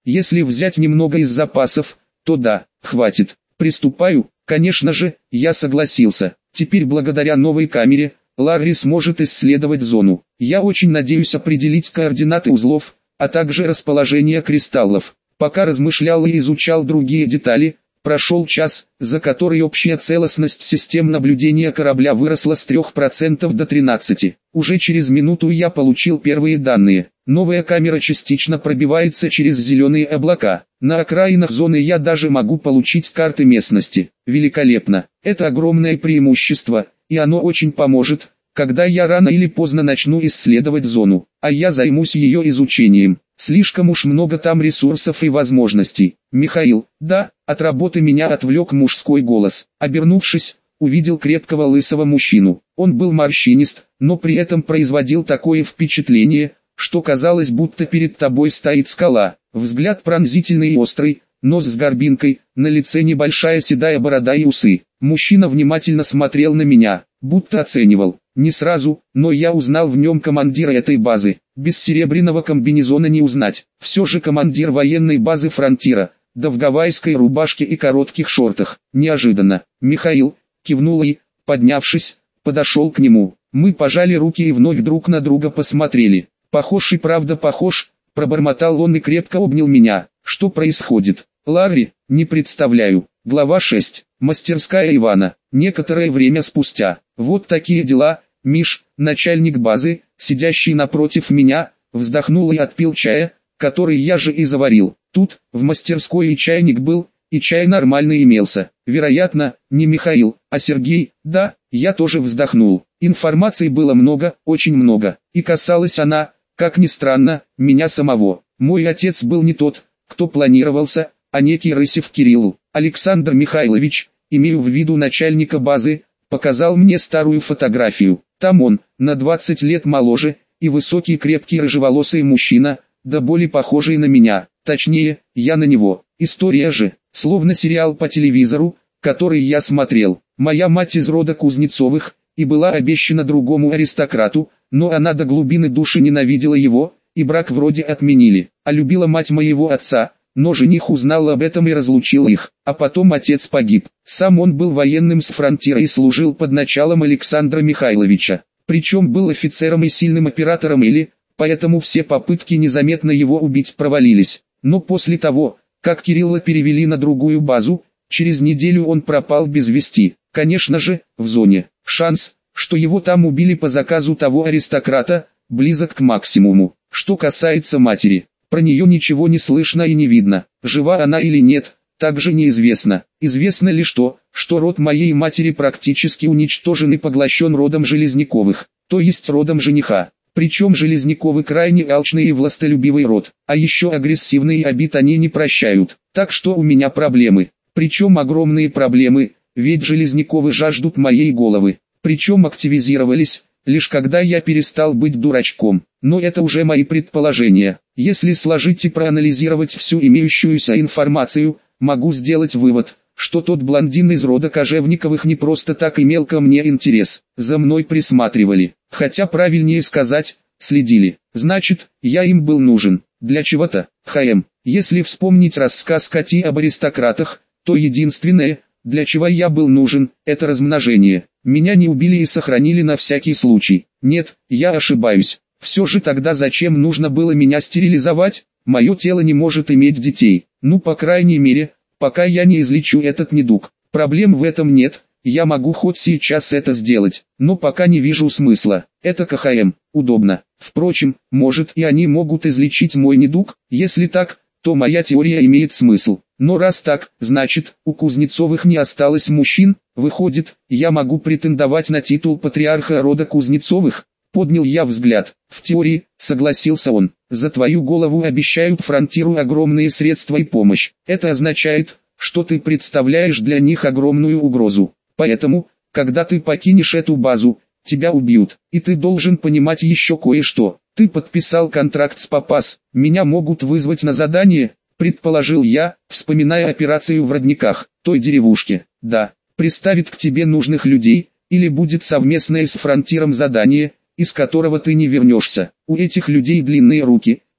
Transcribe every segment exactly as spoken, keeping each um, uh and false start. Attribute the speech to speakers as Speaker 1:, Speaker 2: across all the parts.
Speaker 1: Если взять немного из запасов, то да, хватит. Приступаю. Конечно же, я согласился. Теперь благодаря новой камере, Ларри сможет исследовать зону. Я очень надеюсь определить координаты узлов, а также расположение кристаллов. Пока размышлял и изучал другие детали, прошел час, за который общая целостность систем наблюдения корабля выросла с трёх процентов до тринадцати процентов. Уже через минуту я получил первые данные. Новая камера частично пробивается через зеленые облака. На окраинах зоны я даже могу получить карты местности. Великолепно. Это огромное преимущество, и оно очень поможет, когда я рано или поздно начну исследовать зону, а я займусь ее изучением. Слишком уж много там ресурсов и возможностей. Михаил, да, от работы меня отвлек мужской голос. Обернувшись, увидел крепкого лысого мужчину. Он был морщинист, но при этом производил такое впечатление, что казалось, будто перед тобой стоит скала. Взгляд пронзительный и острый, нос с горбинкой, на лице небольшая седая борода и усы. Мужчина внимательно смотрел на меня, будто оценивал. Не сразу, но я узнал в нем командира этой базы. Без серебряного комбинезона не узнать. Все же командир военной базы Фронтира, да в гавайской рубашке и коротких шортах. Неожиданно. Михаил кивнул и, поднявшись, подошел к нему. Мы пожали руки и вновь друг на друга посмотрели. Похож и правда похож, пробормотал он и крепко обнял меня. Что происходит? Ларри, не представляю. Глава шесть. Мастерская Ивана. Некоторое время спустя. Вот такие дела. Миш, начальник базы, сидящий напротив меня, вздохнул и отпил чая, который я же и заварил. Тут, в мастерской и чайник был, и чай нормальный имелся. Вероятно, не Михаил, а Сергей. Да, я тоже вздохнул. Информации было много, очень много. И касалась она, как ни странно, меня самого. Мой отец был не тот, кто планировался, а некий Рысев Кирилл. Александр Михайлович, имею в виду начальника базы, показал мне старую фотографию. Там он, на двадцать лет моложе, и высокий крепкий рыжеволосый мужчина, да более похожий на меня. Точнее, я на него. История же, словно сериал по телевизору, который я смотрел. Моя мать из рода Кузнецовых, и была обещана другому аристократу, но она до глубины души ненавидела его, и брак вроде отменили. А любила мать моего отца, но жених узнал об этом и разлучил их. А потом отец погиб. Сам он был военным с Фронтира и служил под началом Александра Михайловича. Причем был офицером и сильным оператором или, поэтому все попытки незаметно его убить провалились. Но после того, как Кирилла перевели на другую базу, через неделю он пропал без вести. Конечно же, в зоне. Шанс, что его там убили по заказу того аристократа, близок к максимуму. Что касается матери, про нее ничего не слышно и не видно. Жива она или нет, также неизвестно. Известно лишь то, что род моей матери практически уничтожен и поглощен родом Железняковых, то есть родом жениха. Причем Железняковы крайне алчный и властолюбивый род, а еще агрессивные обид они не прощают. Так что у меня проблемы. Причем огромные проблемы, ведь Железняковы жаждут моей головы. Причем активизировались, лишь когда я перестал быть дурачком. Но это уже мои предположения. Если сложить и проанализировать всю имеющуюся информацию, могу сделать вывод, что тот блондин из рода Кожевниковых не просто так имел ко мне интерес. За мной присматривали, хотя правильнее сказать, следили. Значит, я им был нужен. Для чего-то, ХМ. Если вспомнить рассказ Кати об аристократах, то единственное, для чего я был нужен, это размножение. Меня не убили и сохранили на всякий случай. Нет, я ошибаюсь. Все же тогда зачем нужно было меня стерилизовать? Мое тело не может иметь детей. Ну, по крайней мере, пока я не излечу этот недуг. Проблем в этом нет, я могу хоть сейчас это сделать, но пока не вижу смысла. Это КХМ, удобно. Впрочем, может и они могут излечить мой недуг. Если так, то моя теория имеет смысл. Но раз так, значит, у Кузнецовых не осталось мужчин. Выходит, я могу претендовать на титул патриарха рода Кузнецовых. Поднял я взгляд. В теории, согласился он, за твою голову обещают Фронтиру огромные средства и помощь. Это означает, что ты представляешь для них огромную угрозу. Поэтому, когда ты покинешь эту базу, тебя убьют. И ты должен понимать еще кое-что. Ты подписал контракт с Попас. Меня могут вызвать на задание, предположил я, вспоминая операцию в Родниках, той деревушке. Да, приставит к тебе нужных людей, или будет совместное с Фронтиром задание, из которого ты не вернешься. У этих людей длинные руки,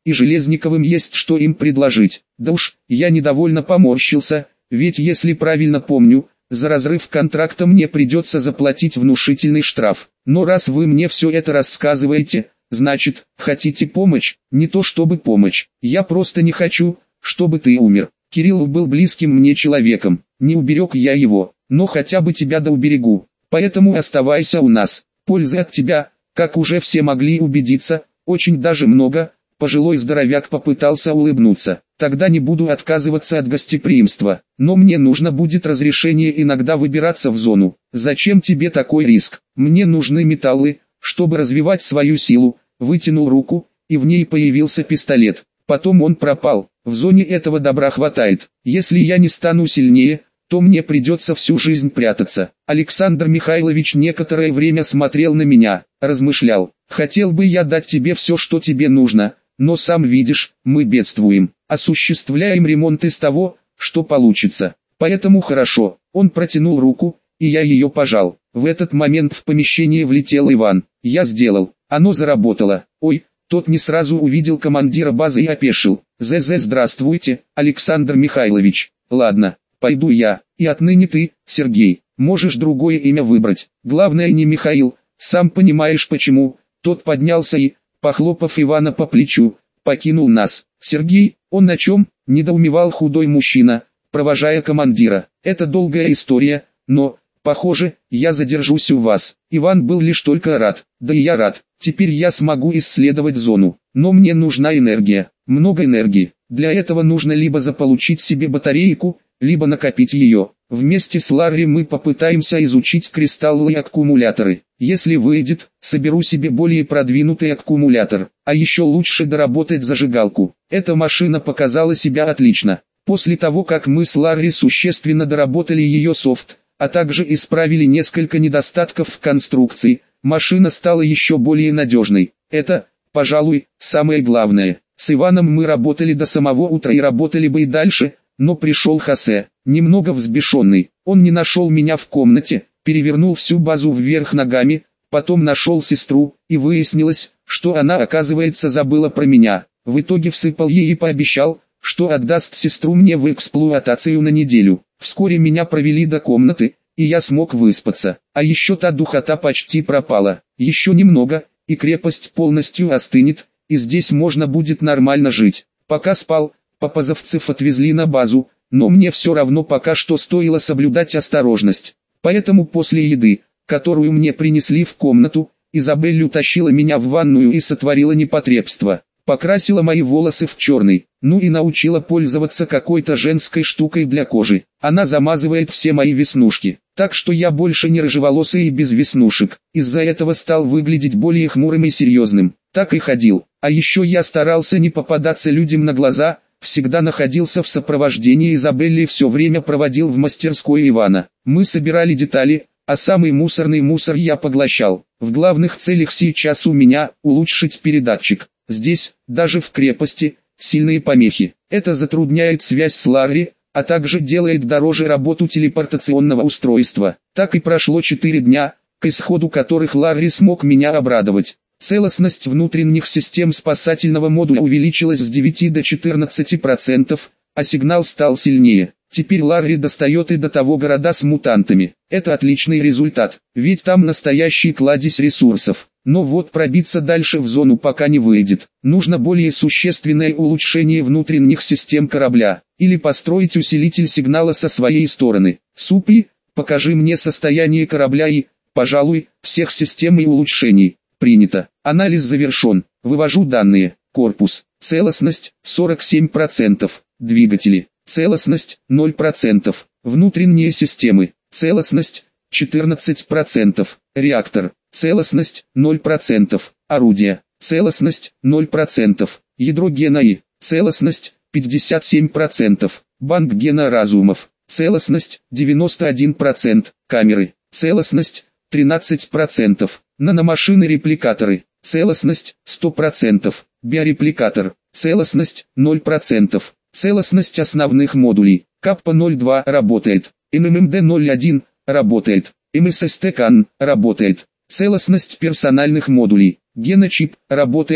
Speaker 1: и Железниковым есть что им предложить. Да уж, я недовольно поморщился, ведь если правильно помню, за разрыв контракта мне придется заплатить внушительный штраф. Но раз вы мне все это рассказываете, значит, хотите помочь? Не то чтобы помочь, я просто не хочу, чтобы ты умер. Кирилл был близким мне человеком, не уберег я его, но хотя бы тебя да уберегу. Поэтому оставайся у нас, пользы от тебя, как уже все могли убедиться, очень даже много. Пожилой здоровяк попытался улыбнуться. Тогда не буду отказываться от гостеприимства, но мне нужно будет разрешение иногда выбираться в зону. Зачем тебе такой риск? Мне нужны металлы, чтобы развивать свою силу. Вытянул руку, и в ней появился пистолет. Потом он пропал. В зоне этого добра хватает. Если я не стану сильнее, то мне придется всю жизнь прятаться. Александр Михайлович некоторое время смотрел на меня, размышлял. Хотел бы я дать тебе все, что тебе нужно, но сам видишь, мы бедствуем. Осуществляем ремонт из того, что получится. Поэтому хорошо. Он протянул руку, и я ее пожал. В этот момент в помещение влетел Иван. Я сделал. Оно заработало. Ой, тот не сразу увидел командира базы и опешил. ЗЗ, здравствуйте, Александр Михайлович. Ладно, пойду я. И отныне ты, Сергей, можешь другое имя выбрать. Главное не Михаил, сам понимаешь почему. Тот поднялся и, похлопав Ивана по плечу, покинул нас. Сергей, он на чем? Недоумевал худой мужчина, провожая командира. Это долгая история, но, похоже, я задержусь у вас. Иван был лишь только рад. Да и я рад. Теперь я смогу исследовать зону. Но мне нужна энергия. Много энергии. Для этого нужно либо заполучить себе батарейку, либо накопить ее. Вместе с Ларри мы попытаемся изучить кристаллы и аккумуляторы. Если выйдет, соберу себе более продвинутый аккумулятор. А еще лучше доработать зажигалку. Эта машина показала себя отлично. После того, как мы с Ларри существенно доработали ее софт, а также исправили несколько недостатков в конструкции, машина стала еще более надежной. Это, пожалуй, самое главное. С Иваном мы работали до самого утра и работали бы и дальше, но пришел Хосе, немного взбешенный. Он не нашел меня в комнате, перевернул всю базу вверх ногами, потом нашел сестру, и выяснилось, что она, оказывается, забыла про меня. В итоге всыпал ей и пообещал, что отдаст сестру мне в эксплуатацию на неделю. Вскоре меня провели до комнаты, и я смог выспаться. А еще та духота почти пропала. Еще немного, и крепость полностью остынет, и здесь можно будет нормально жить. Пока спал, попазовцев отвезли на базу, но мне все равно пока что стоило соблюдать осторожность. Поэтому после еды, которую мне принесли в комнату, Изабель утащила меня в ванную и сотворила непотребство. Покрасила мои волосы в черный, ну и научила пользоваться какой-то женской штукой для кожи. Она замазывает все мои веснушки, так что я больше не рыжеволосый и без веснушек. Из-за этого стал выглядеть более хмурым и серьезным. Так и ходил. А еще я старался не попадаться людям на глаза, всегда находился в сопровождении Изабелли и все время проводил в мастерской Ивана. Мы собирали детали, а самый мусорный мусор я поглощал. В главных целях сейчас у меня улучшить передатчик. Здесь, даже в крепости, сильные помехи. Это затрудняет связь с Ларри, а также делает дороже работу телепортационного устройства. Так и прошло четыре дня, к исходу которых Ларри смог меня обрадовать. Целостность внутренних систем спасательного модуля увеличилась с девяти до четырнадцати процентов, а сигнал стал сильнее. Теперь Ларри достает и до того города с мутантами. Это отличный результат, ведь там настоящий кладезь ресурсов. Но вот пробиться дальше в зону пока не выйдет. Нужно более существенное улучшение внутренних систем корабля, или построить усилитель сигнала со своей стороны. Супи, покажи мне состояние корабля и, пожалуй, всех систем и улучшений. Принято. Анализ завершен. Вывожу данные. Корпус. Целостность сорок семь процентов. Двигатели. Целостность ноль процентов. Внутренние системы. Целостность четырнадцать процентов. Реактор. Целостность ноль процентов. Орудие. Целостность ноль процентов. Ядро гена И. Целостность пятьдесят семь процентов. Банк гена разумов. Целостность девяносто один процент. Камеры. Целостность тринадцать процентов. Наномашины-репликаторы. Целостность сто процентов. Биорепликатор. Целостность ноль процентов. Целостность основных модулей. Каппа ноль два работает. эм эм эм дэ ноль один работает. эм эс эс тэ-кан работает. Целостность персональных модулей. Геночип работает.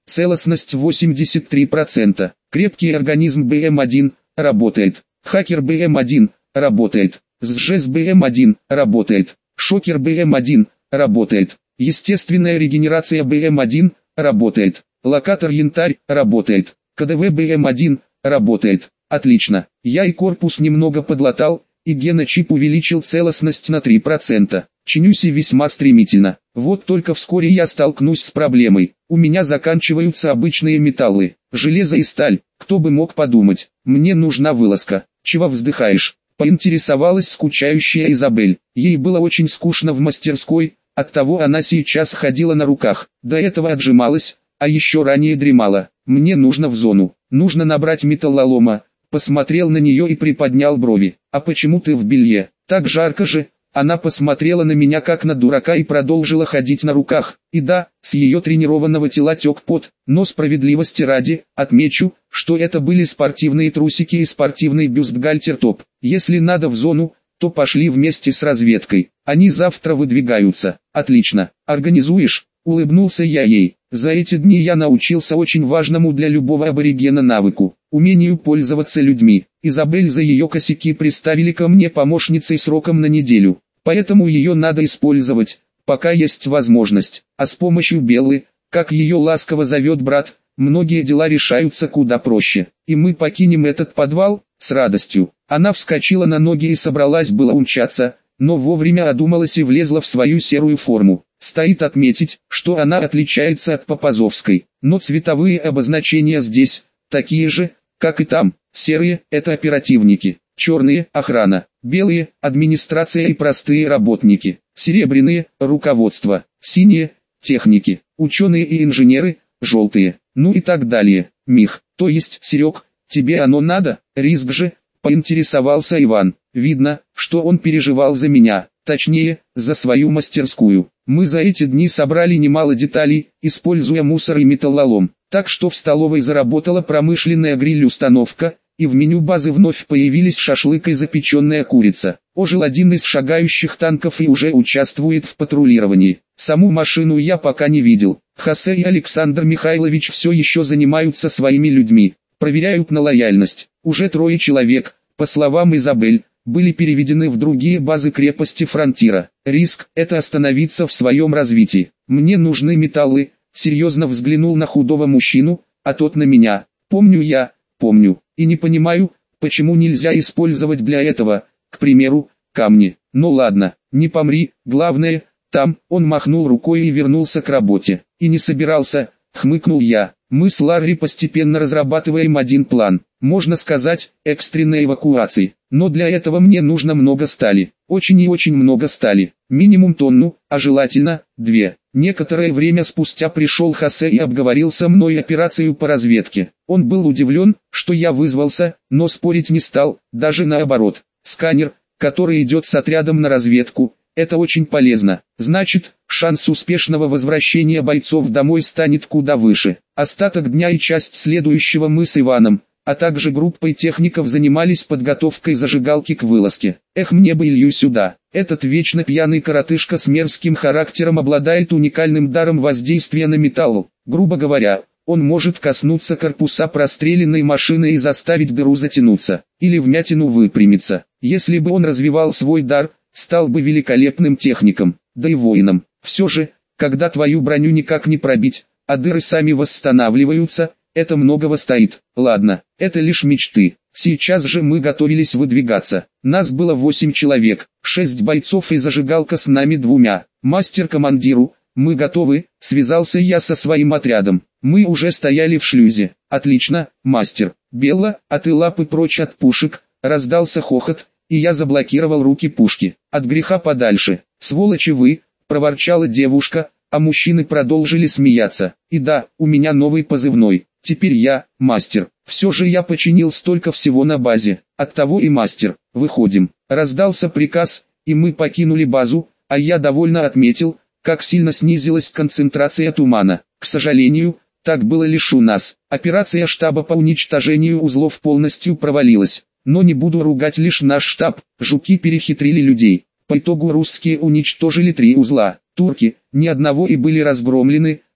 Speaker 1: Целостность восемьдесят три процента. Крепкий организм бэ эм один работает. Хакер бэ эм один работает. Сжес бэ эм один работает. Шокер бэ эм один работает. Естественная регенерация бэ эм один работает. Локатор янтарь работает. ка дэ вэ бэ эм один работает. Отлично. Я и корпус немного подлатал, и геночип увеличил целостность на три процента. Чинюсь и весьма стремительно. Вот только вскоре я столкнусь с проблемой. У меня заканчиваются обычные металлы, железо и сталь. Кто бы мог подумать. Мне нужна вылазка. Чего вздыхаешь? Поинтересовалась скучающая Изабель. Ей было очень скучно в мастерской, оттого она сейчас ходила на руках. До этого отжималась, а еще ранее дремала. Мне нужно в зону. Нужно набрать металлолома. Посмотрел на нее и приподнял брови. А почему ты в белье? Так жарко же. Она посмотрела на меня как на дурака и продолжила ходить на руках. И да, с ее тренированного тела тек пот, но справедливости ради, отмечу, что это были спортивные трусики и спортивный бюстгальтер-топ. Если надо в зону, то пошли вместе с разведкой. Они завтра выдвигаются. Отлично. Организуешь? Улыбнулся я ей. За эти дни я научился очень важному для любого аборигена навыку – умению пользоваться людьми. Изабель за ее косяки приставили ко мне помощницей сроком на неделю. Поэтому ее надо использовать, пока есть возможность. А с помощью Беллы, как ее ласково зовет брат, многие дела решаются куда проще. И мы покинем этот подвал с радостью. Она вскочила на ноги и собралась было умчаться, но вовремя одумалась и влезла в свою серую форму. Стоит отметить, что она отличается от Попазовской, но цветовые обозначения здесь такие же, как и там. Серые – это оперативники, черные – охрана, белые – администрация и простые работники, серебряные – руководство, синие – техники, ученые и инженеры, желтые, ну и так далее. Мих, то есть Серег, тебе оно надо? Риск же, поинтересовался Иван. Видно, что он переживал за меня, точнее, за свою мастерскую. Мы за эти дни собрали немало деталей, используя мусор и металлолом, так что в столовой заработала промышленная гриль-установка, и в меню базы вновь появились шашлык и запеченная курица. Ожил один из шагающих танков и уже участвует в патрулировании. Саму машину я пока не видел. Хосе и Александр Михайлович все еще занимаются своими людьми, проверяют на лояльность. Уже трое человек, по словам Изабель, были переведены в другие базы крепости Фронтира. Риск – это остановиться в своем развитии. Мне нужны металлы, серьезно взглянул на худого мужчину, а тот на меня. Помню я, помню, и не понимаю, почему нельзя использовать для этого, к примеру, камни. Ну ладно, не помри, главное, там, он махнул рукой и вернулся к работе. И не собирался, хмыкнул я. Мы с Ларри постепенно разрабатываем один план, можно сказать, экстренной эвакуации. Но для этого мне нужно много стали, очень и очень много стали, минимум тонну, а желательно, две. Некоторое время спустя пришел Хосе и обговорил со мной операцию по разведке. Он был удивлен, что я вызвался, но спорить не стал, даже наоборот. Сканер, который идет с отрядом на разведку, это очень полезно. Значит, шанс успешного возвращения бойцов домой станет куда выше. Остаток дня и часть следующего мы с Иваном, а также группой техников занимались подготовкой зажигалки к вылазке. Эх, мне бы Илью сюда. Этот вечно пьяный коротышка с мерзким характером обладает уникальным даром воздействия на металл. Грубо говоря, он может коснуться корпуса простреленной машины и заставить дыру затянуться, или вмятину выпрямиться. Если бы он развивал свой дар, стал бы великолепным техником, да и воином. Все же, когда твою броню никак не пробить, а дыры сами восстанавливаются, это многого стоит. Ладно, это лишь мечты. Сейчас же мы готовились выдвигаться. Нас было восемь человек, шесть бойцов и зажигалка с нами двумя. Мастер-командиру, мы готовы, связался я со своим отрядом. Мы уже стояли в шлюзе. Отлично, мастер. Белла, а ты лапы прочь от пушек, раздался хохот, и я заблокировал руки пушки. От греха подальше. Сволочи вы, проворчала девушка, а мужчины продолжили смеяться. И да, у меня новый позывной. Теперь я, мастер. Все же я починил столько всего на базе. Оттого и мастер. Выходим. Раздался приказ, и мы покинули базу, а я довольно отметил, как сильно снизилась концентрация тумана. К сожалению, так было лишь у нас. Операция штаба по уничтожению узлов полностью провалилась. Но не буду ругать лишь наш штаб. Жуки перехитрили людей. По итогу русские уничтожили три узла. Турки, ни одного и были разгромлены,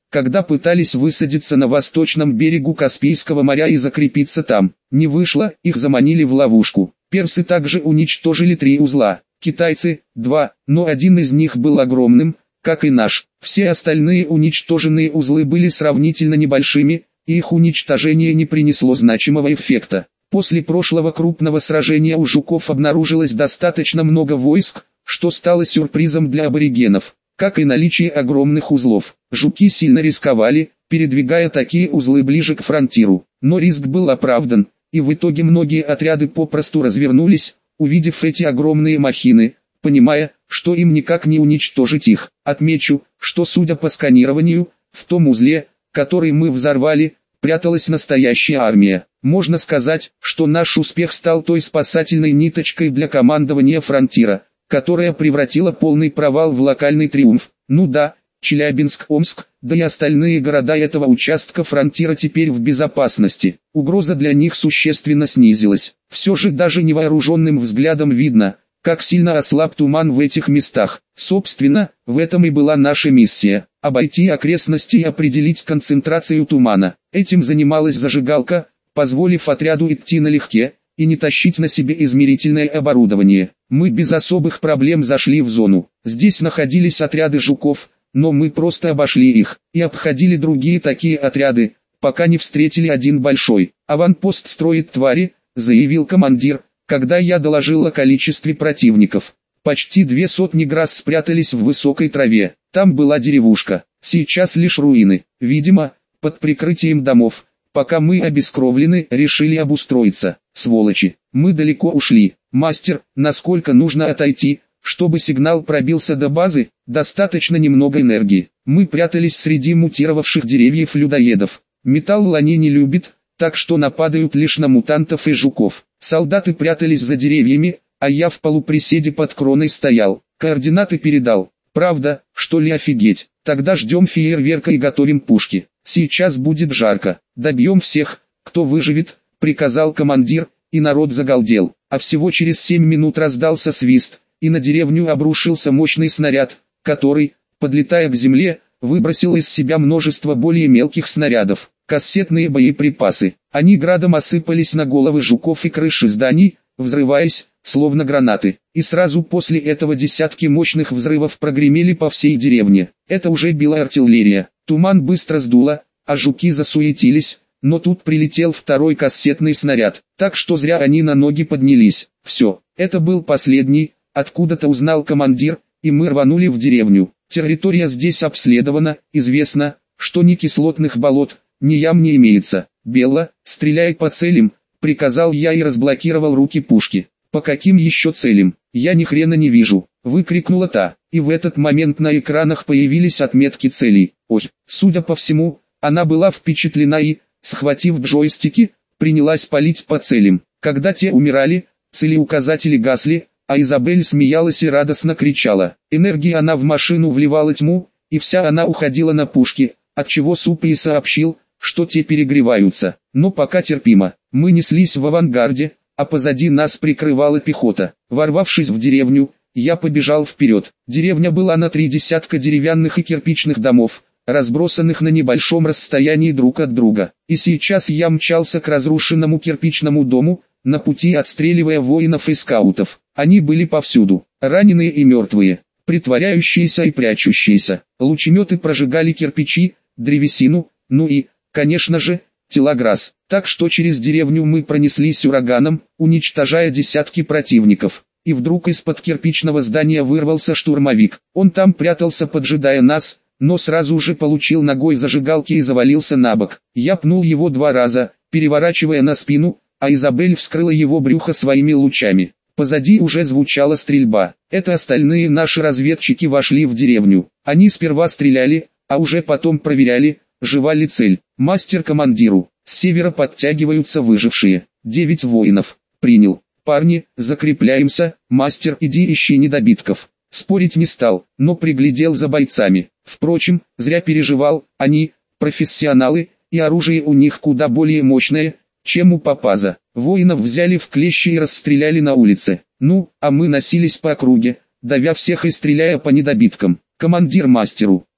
Speaker 1: когда пытались высадиться на восточном берегу Каспийского моря и закрепиться там. Не вышло, их заманили в ловушку. Персы также уничтожили три узла, китайцы – два, но один из них был огромным, как и наш. Все остальные уничтоженные узлы были сравнительно небольшими, и их уничтожение не принесло значимого эффекта. После прошлого крупного сражения у жуков обнаружилось достаточно много войск, что стало сюрпризом для аборигенов. Как и наличие огромных узлов, жуки сильно рисковали, передвигая такие узлы ближе к фронтиру. Но риск был оправдан, и в итоге многие отряды попросту развернулись, увидев эти огромные махины, понимая, что им никак не уничтожить их. Отмечу, что судя по сканированию, в том узле, который мы взорвали, пряталась настоящая армия. Можно сказать, что наш успех стал той спасательной ниточкой для командования фронтира, которая превратила полный провал в локальный триумф. Ну да, Челябинск, Омск, да и остальные города этого участка фронтира теперь в безопасности. Угроза для них существенно снизилась. Все же даже невооруженным взглядом видно, как сильно ослаб туман в этих местах. Собственно, в этом и была наша миссия – обойти окрестности и определить концентрацию тумана. Этим занималась зажигалка, позволив отряду идти налегке и не тащить на себе измерительное оборудование. Мы без особых проблем зашли в зону. Здесь находились отряды жуков, но мы просто обошли их и обходили другие такие отряды, пока не встретили один большой. «Аванпост строит твари», — заявил командир, когда я доложил о количестве противников. Почти две сотни грас спрятались в высокой траве. Там была деревушка, сейчас лишь руины. Видимо, под прикрытием домов. Пока мы обескровлены, решили обустроиться. Сволочи, мы далеко ушли. Мастер, насколько нужно отойти, чтобы сигнал пробился до базы? Достаточно немного энергии. Мы прятались среди мутировавших деревьев-людоедов. Металл они не любят, так что нападают лишь на мутантов и жуков. Солдаты прятались за деревьями, а я в полуприседе под кроной стоял. Координаты передал. Правда, что ли, офигеть? Тогда ждем фейерверка и готовим пушки. Сейчас будет жарко. Добьем всех, кто выживет, приказал командир, и народ загалдел. А всего через семь минут раздался свист, и на деревню обрушился мощный снаряд, который, подлетая к земле, выбросил из себя множество более мелких снарядов. Кассетные боеприпасы. Они градом осыпались на головы жуков и крыши зданий, взрываясь, словно гранаты. И сразу после этого десятки мощных взрывов прогремели по всей деревне. Это уже била артиллерия. Туман быстро сдуло, а жуки засуетились, но тут прилетел второй кассетный снаряд, так что зря они на ноги поднялись. Все, это был последний, откуда-то узнал командир, и мы рванули в деревню. Территория здесь обследована, известно, что ни кислотных болот, ни ям не имеется. «Белла, стреляй по целям», — приказал я и разблокировал руки пушки. «По каким еще целям? Я ни хрена не вижу», — выкрикнула та, и в этот момент на экранах появились отметки целей. Ой, судя по всему, она была впечатлена и, схватив джойстики, принялась палить по целям. Когда те умирали, целеуказатели гасли, а Изабель смеялась и радостно кричала. Энергии она в машину вливала тьму, и вся она уходила на пушки, отчего Супи и сообщил, что те перегреваются. Но пока терпимо. Мы неслись в авангарде, а позади нас прикрывала пехота. Ворвавшись в деревню, я побежал вперед. Деревня была на три десятка деревянных и кирпичных домов, разбросанных на небольшом расстоянии друг от друга. И сейчас я мчался к разрушенному кирпичному дому, на пути отстреливая воинов и скаутов. Они были повсюду, раненые и мертвые, притворяющиеся и прячущиеся. Лучеметы прожигали кирпичи, древесину, ну и, конечно же, тела грас. Так что через деревню мы пронеслись ураганом, уничтожая десятки противников. И вдруг из-под кирпичного здания вырвался штурмовик. Он там прятался, поджидая нас, но сразу же получил ногой зажигалки и завалился на бок. Я пнул его два раза, переворачивая на спину, а Изабель вскрыла его брюхо своими лучами. Позади уже звучала стрельба. Это остальные наши разведчики вошли в деревню. Они сперва стреляли, а уже потом проверяли, жива ли цель. Мастер командиру. С севера подтягиваются выжившие. Девять воинов. Принял. Парни, закрепляемся. Мастер, иди ищи недобитков. Спорить не стал, но приглядел за бойцами. Впрочем, зря переживал. Они, профессионалы, и оружие у них куда более мощное, чем у Папаза. Воинов взяли в клещи и расстреляли на улице. Ну, а мы носились по округе, давя всех и стреляя по недобиткам. Командир мастеру.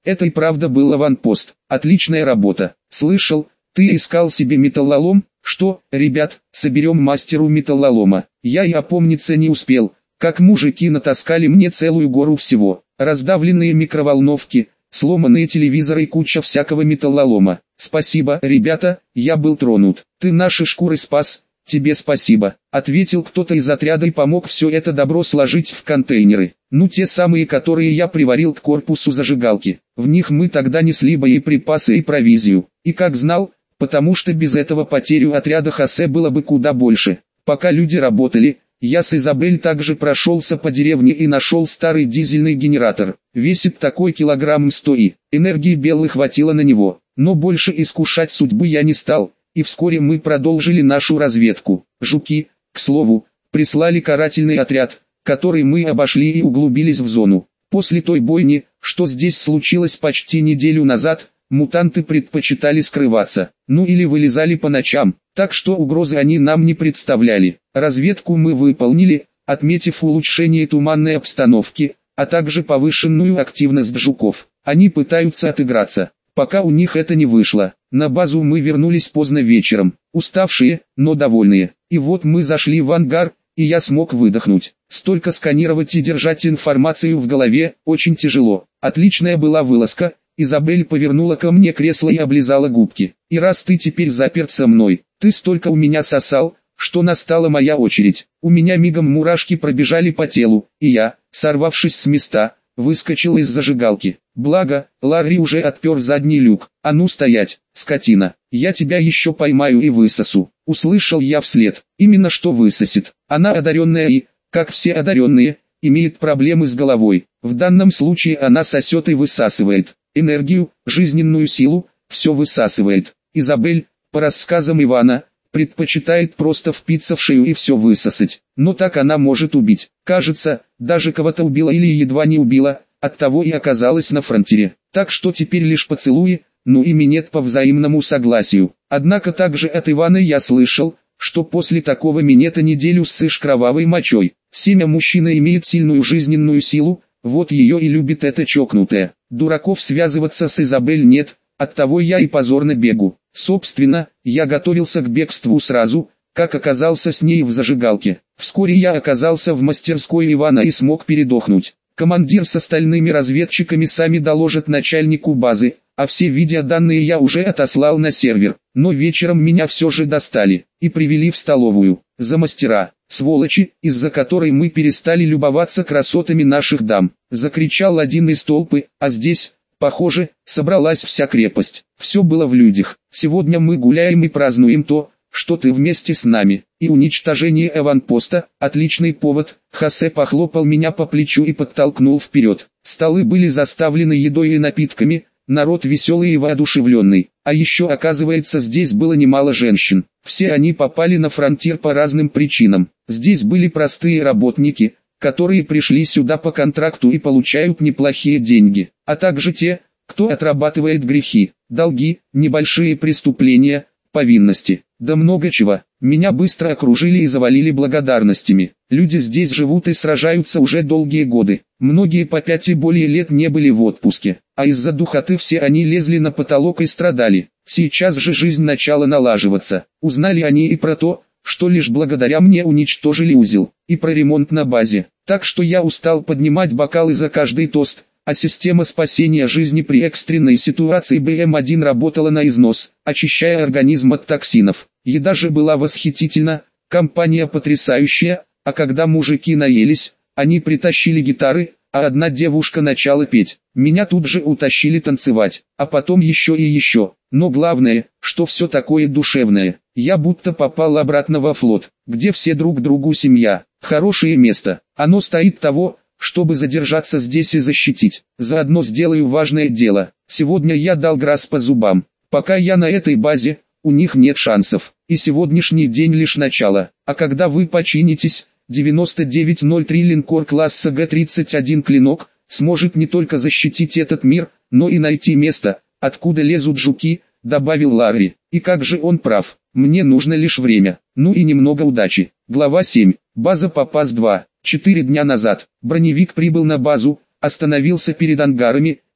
Speaker 1: Это и правда был аванпост. Отличная работа. Слышал, ты искал себе металлолом? Что, ребят, соберем мастеру металлолома. Я и опомниться не успел, как мужики натаскали мне целую гору всего. Раздавленные микроволновки, сломанные телевизоры и куча всякого металлолома. Спасибо, ребята, я был тронут. Ты наши шкуры спас, тебе спасибо. Ответил кто-то из отряда и помог все это добро сложить в контейнеры. Ну те самые, которые я приварил к корпусу зажигалки. В них мы тогда несли боеприпасы и провизию. И как знал, потому что без этого потерю отряда Хосе было бы куда больше. Пока люди работали, я с Изабель также прошелся по деревне и нашел старый дизельный генератор. Весит такой килограмм сто и. Энергии Беллы хватило на него. Но больше искушать судьбу я не стал, и вскоре мы продолжили нашу разведку. Жуки, к слову, прислали карательный отряд, который мы обошли и углубились в зону. После той бойни, что здесь случилось почти неделю назад, мутанты предпочитали скрываться, ну или вылезали по ночам, так что угрозы они нам не представляли. Разведку мы выполнили, отметив улучшение туманной обстановки, а также повышенную активность жуков. Они пытаются отыграться. Пока у них это не вышло, на базу мы вернулись поздно вечером, уставшие, но довольные. И вот мы зашли в ангар, и я смог выдохнуть. Столько сканировать и держать информацию в голове, очень тяжело. Отличная была вылазка. Изабель повернула ко мне кресло и облизала губки. И раз ты теперь заперт со мной, ты столько у меня сосал, что настала моя очередь. У меня мигом мурашки пробежали по телу, и я, сорвавшись с места, выскочил из зажигалки. Благо, Ларри уже отпер задний люк. А ну стоять, скотина, я тебя еще поймаю и высосу. Услышал я вслед. Именно что высосет. Она одаренная и, как все одаренные, имеет проблемы с головой. В данном случае она сосет и высасывает. Энергию, жизненную силу, все высасывает. Изабель, по рассказам Ивана, предпочитает просто впиться в шею и все высосать. Но так она может убить. Кажется, даже кого-то убила или едва не убила, оттого и оказалась на фронтире. Так что теперь лишь поцелуи, ну и минет по взаимному согласию. Однако также от Ивана я слышал, что после такого минета неделю ссышь кровавой мочой. Семя мужчина имеет сильную жизненную силу, вот ее и любит эта чокнутая. Дураков связываться с Изабель нет, оттого я и позорно бегу. Собственно, я готовился к бегству сразу, как оказался с ней в зажигалке. Вскоре я оказался в мастерской Ивана и смог передохнуть. Командир с остальными разведчиками сами доложат начальнику базы, а все видеоданные я уже отослал на сервер. Но вечером меня все же достали и привели в столовую. За мастера, сволочи, из-за которой мы перестали любоваться красотами наших дам. Закричал один из толпы, а здесь, похоже, собралась вся крепость. Все было в людях. Сегодня мы гуляем и празднуем то, что ты вместе с нами. И уничтожение аванпоста, отличный повод. Хосе похлопал меня по плечу и подтолкнул вперед. Столы были заставлены едой и напитками, народ веселый и воодушевленный. А еще, оказывается, здесь было немало женщин. Все они попали на фронтир по разным причинам. Здесь были простые работники, которые пришли сюда по контракту и получают неплохие деньги, а также те, кто отрабатывает грехи, долги, небольшие преступления, повинности, да много чего. Меня быстро окружили и завалили благодарностями. Люди здесь живут и сражаются уже долгие годы. Многие по пять и более лет не были в отпуске, а из-за духоты все они лезли на потолок и страдали. Сейчас же жизнь начала налаживаться. Узнали они и про то, что лишь благодаря мне уничтожили узел, и про ремонт на базе. Так что я устал поднимать бокалы за каждый тост, а система спасения жизни при экстренной ситуации бэ эм один работала на износ, очищая организм от токсинов. Еда же была восхитительна, компания потрясающая, а когда мужики наелись, они притащили гитары, а одна девушка начала петь. Меня тут же утащили танцевать, а потом еще и еще. Но главное, что все такое душевное. Я будто попал обратно во флот, где все друг другу семья. Хорошее место. Оно стоит того, чтобы задержаться здесь и защитить. Заодно сделаю важное дело. Сегодня я дал грас по зубам. Пока я на этой базе, у них нет шансов. И сегодняшний день лишь начало. А когда вы починитесь, девяносто девять ноль три линкор класса Г тридцать один «Клинок» сможет не только защитить этот мир, но и найти место, откуда лезут жуки, добавил Ларри. И как же он прав. Мне нужно лишь время, ну и немного удачи. Глава семь. База Попас два. Четыре дня назад, броневик прибыл на базу, остановился перед ангарами,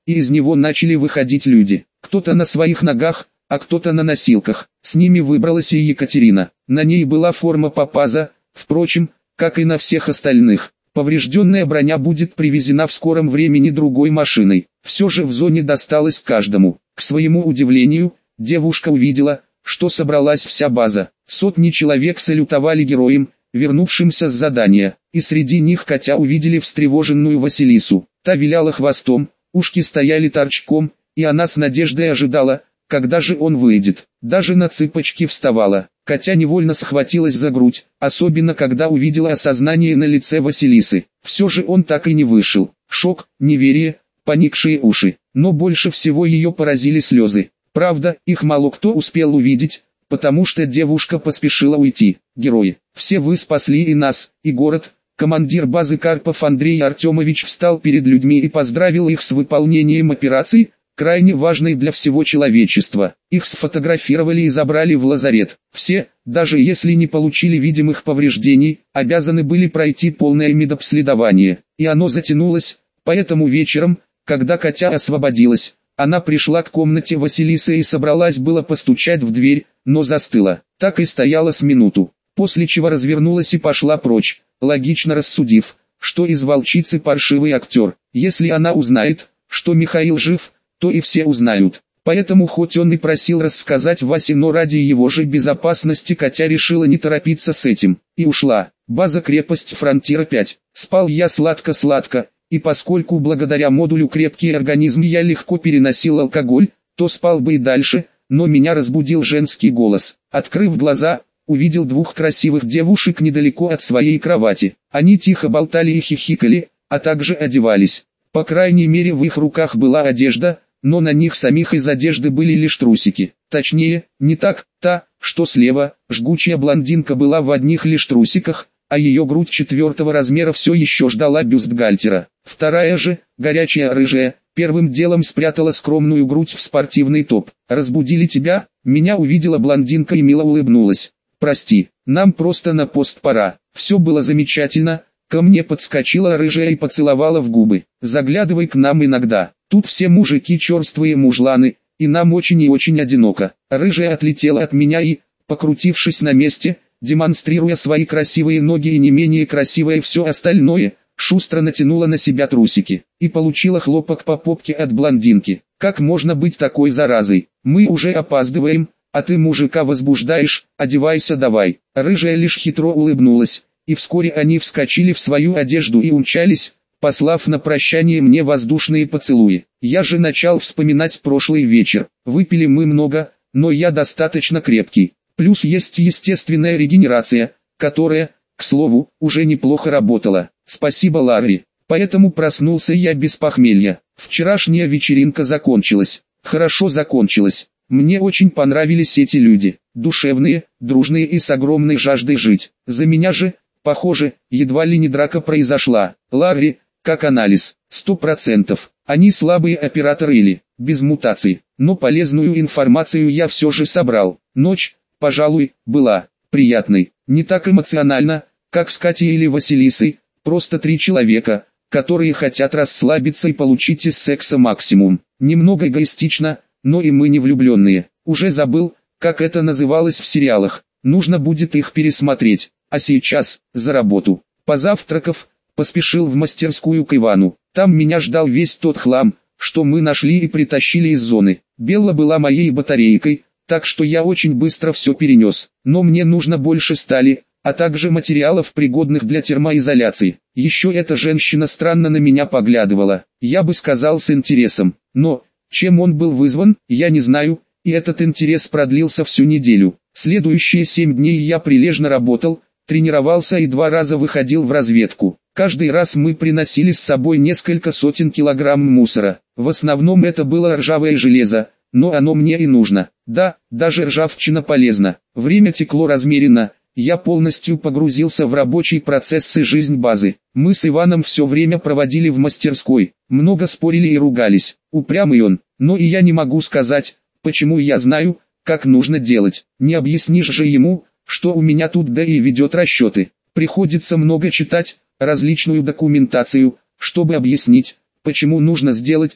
Speaker 1: и из него начали выходить люди. Кто-то на своих ногах, а кто-то на носилках. С ними выбралась и Екатерина. На ней была форма попаза, впрочем, как и на всех остальных. Поврежденная броня будет привезена в скором времени другой машиной. Все же в зоне досталось каждому. К своему удивлению, девушка увидела, что собралась вся база. Сотни человек салютовали героям, вернувшимся с задания, и среди них Катя увидели встревоженную Василису. Та виляла хвостом, ушки стояли торчком, и она с надеждой ожидала, когда же он выйдет. Даже на цыпочки вставала. Катя невольно схватилась за грудь, особенно когда увидела осознание на лице Василисы. Все же он так и не вышел. Шок, неверие, поникшие уши. Но больше всего ее поразили слезы. Правда, их мало кто успел увидеть, потому что девушка поспешила уйти. Герои, все вы спасли и нас, и город. Командир базы Карпов Андрей Артемович встал перед людьми и поздравил их с выполнением операции, крайне важной для всего человечества. Их сфотографировали и забрали в лазарет. Все, даже если не получили видимых повреждений, обязаны были пройти полное медобследование. И оно затянулось, поэтому вечером, когда Катя освободилась, она пришла к комнате Василисы и собралась было постучать в дверь, но застыла. Так и стояла с минуту, после чего развернулась и пошла прочь, логично рассудив, что из волчицы паршивый актер. Если она узнает, что Михаил жив, то и все узнают. Поэтому хоть он и просил рассказать Васе, но ради его же безопасности Катя решила не торопиться с этим, и ушла. База-крепость Фронтира пять. Спал я сладко-сладко, и поскольку благодаря модулю крепкий организм я легко переносил алкоголь, то спал бы и дальше, но меня разбудил женский голос. Открыв глаза, увидел двух красивых девушек недалеко от своей кровати. Они тихо болтали и хихикали, а также одевались. По крайней мере в их руках была одежда, но на них самих из одежды были лишь трусики. Точнее, не так, та, что слева, жгучая блондинка была в одних лишь трусиках, а ее грудь четвертого размера все еще ждала бюстгальтера. Вторая же, горячая рыжая, первым делом спрятала скромную грудь в спортивный топ. «Разбудили тебя?» Меня увидела блондинка и мило улыбнулась. «Прости, нам просто на пост пора». Все было замечательно. Ко мне подскочила рыжая и поцеловала в губы. «Заглядывай к нам иногда. Тут все мужики черствые мужланы, и нам очень и очень одиноко». Рыжая отлетела от меня и, покрутившись на месте, демонстрируя свои красивые ноги и не менее красивое все остальное, шустро натянула на себя трусики и получила хлопок по попке от блондинки. «Как можно быть такой заразой? Мы уже опаздываем, а ты мужика возбуждаешь, одевайся давай». Рыжая лишь хитро улыбнулась, и вскоре они вскочили в свою одежду и умчались, послав на прощание мне воздушные поцелуи. Я же начал вспоминать прошлый вечер. Выпили мы много, но я достаточно крепкий. Плюс есть естественная регенерация, которая, к слову, уже неплохо работала. Спасибо Ларри. Поэтому проснулся я без похмелья. Вчерашняя вечеринка закончилась. Хорошо закончилась. Мне очень понравились эти люди. Душевные, дружные и с огромной жаждой жить. За меня же, похоже, едва ли не драка произошла. Ларри, как анализ, сто процентов. Они слабые операторы или, без мутаций. Но полезную информацию я все же собрал. Ночь, пожалуй, была приятной. Не так эмоционально, как с Катей или Василисой. Просто три человека, которые хотят расслабиться и получить из секса максимум. Немного эгоистично, но и мы не влюбленные. Уже забыл, как это называлось в сериалах. Нужно будет их пересмотреть. А сейчас, за работу. Позавтракав, поспешил в мастерскую к Ивану. Там меня ждал весь тот хлам, что мы нашли и притащили из зоны. Белла была моей батарейкой, так что я очень быстро все перенес. Но мне нужно больше стали, а также материалов, пригодных для термоизоляции. Еще эта женщина странно на меня поглядывала. Я бы сказал, с интересом. Но, чем он был вызван, я не знаю, и этот интерес продлился всю неделю. Следующие семь дней я прилежно работал, тренировался и два раза выходил в разведку. Каждый раз мы приносили с собой несколько сотен килограмм мусора. В основном это было ржавое железо, но оно мне и нужно. Да, даже ржавчина полезна. Время текло размеренно. Я полностью погрузился в рабочий процесс и жизнь базы. Мы с Иваном все время проводили в мастерской. Много спорили и ругались. Упрямый он, но и я не могу сказать, почему я знаю, как нужно делать. Не объяснишь же ему, что у меня тут да и ведет расчеты. Приходится много читать, различную документацию, чтобы объяснить, почему нужно сделать так,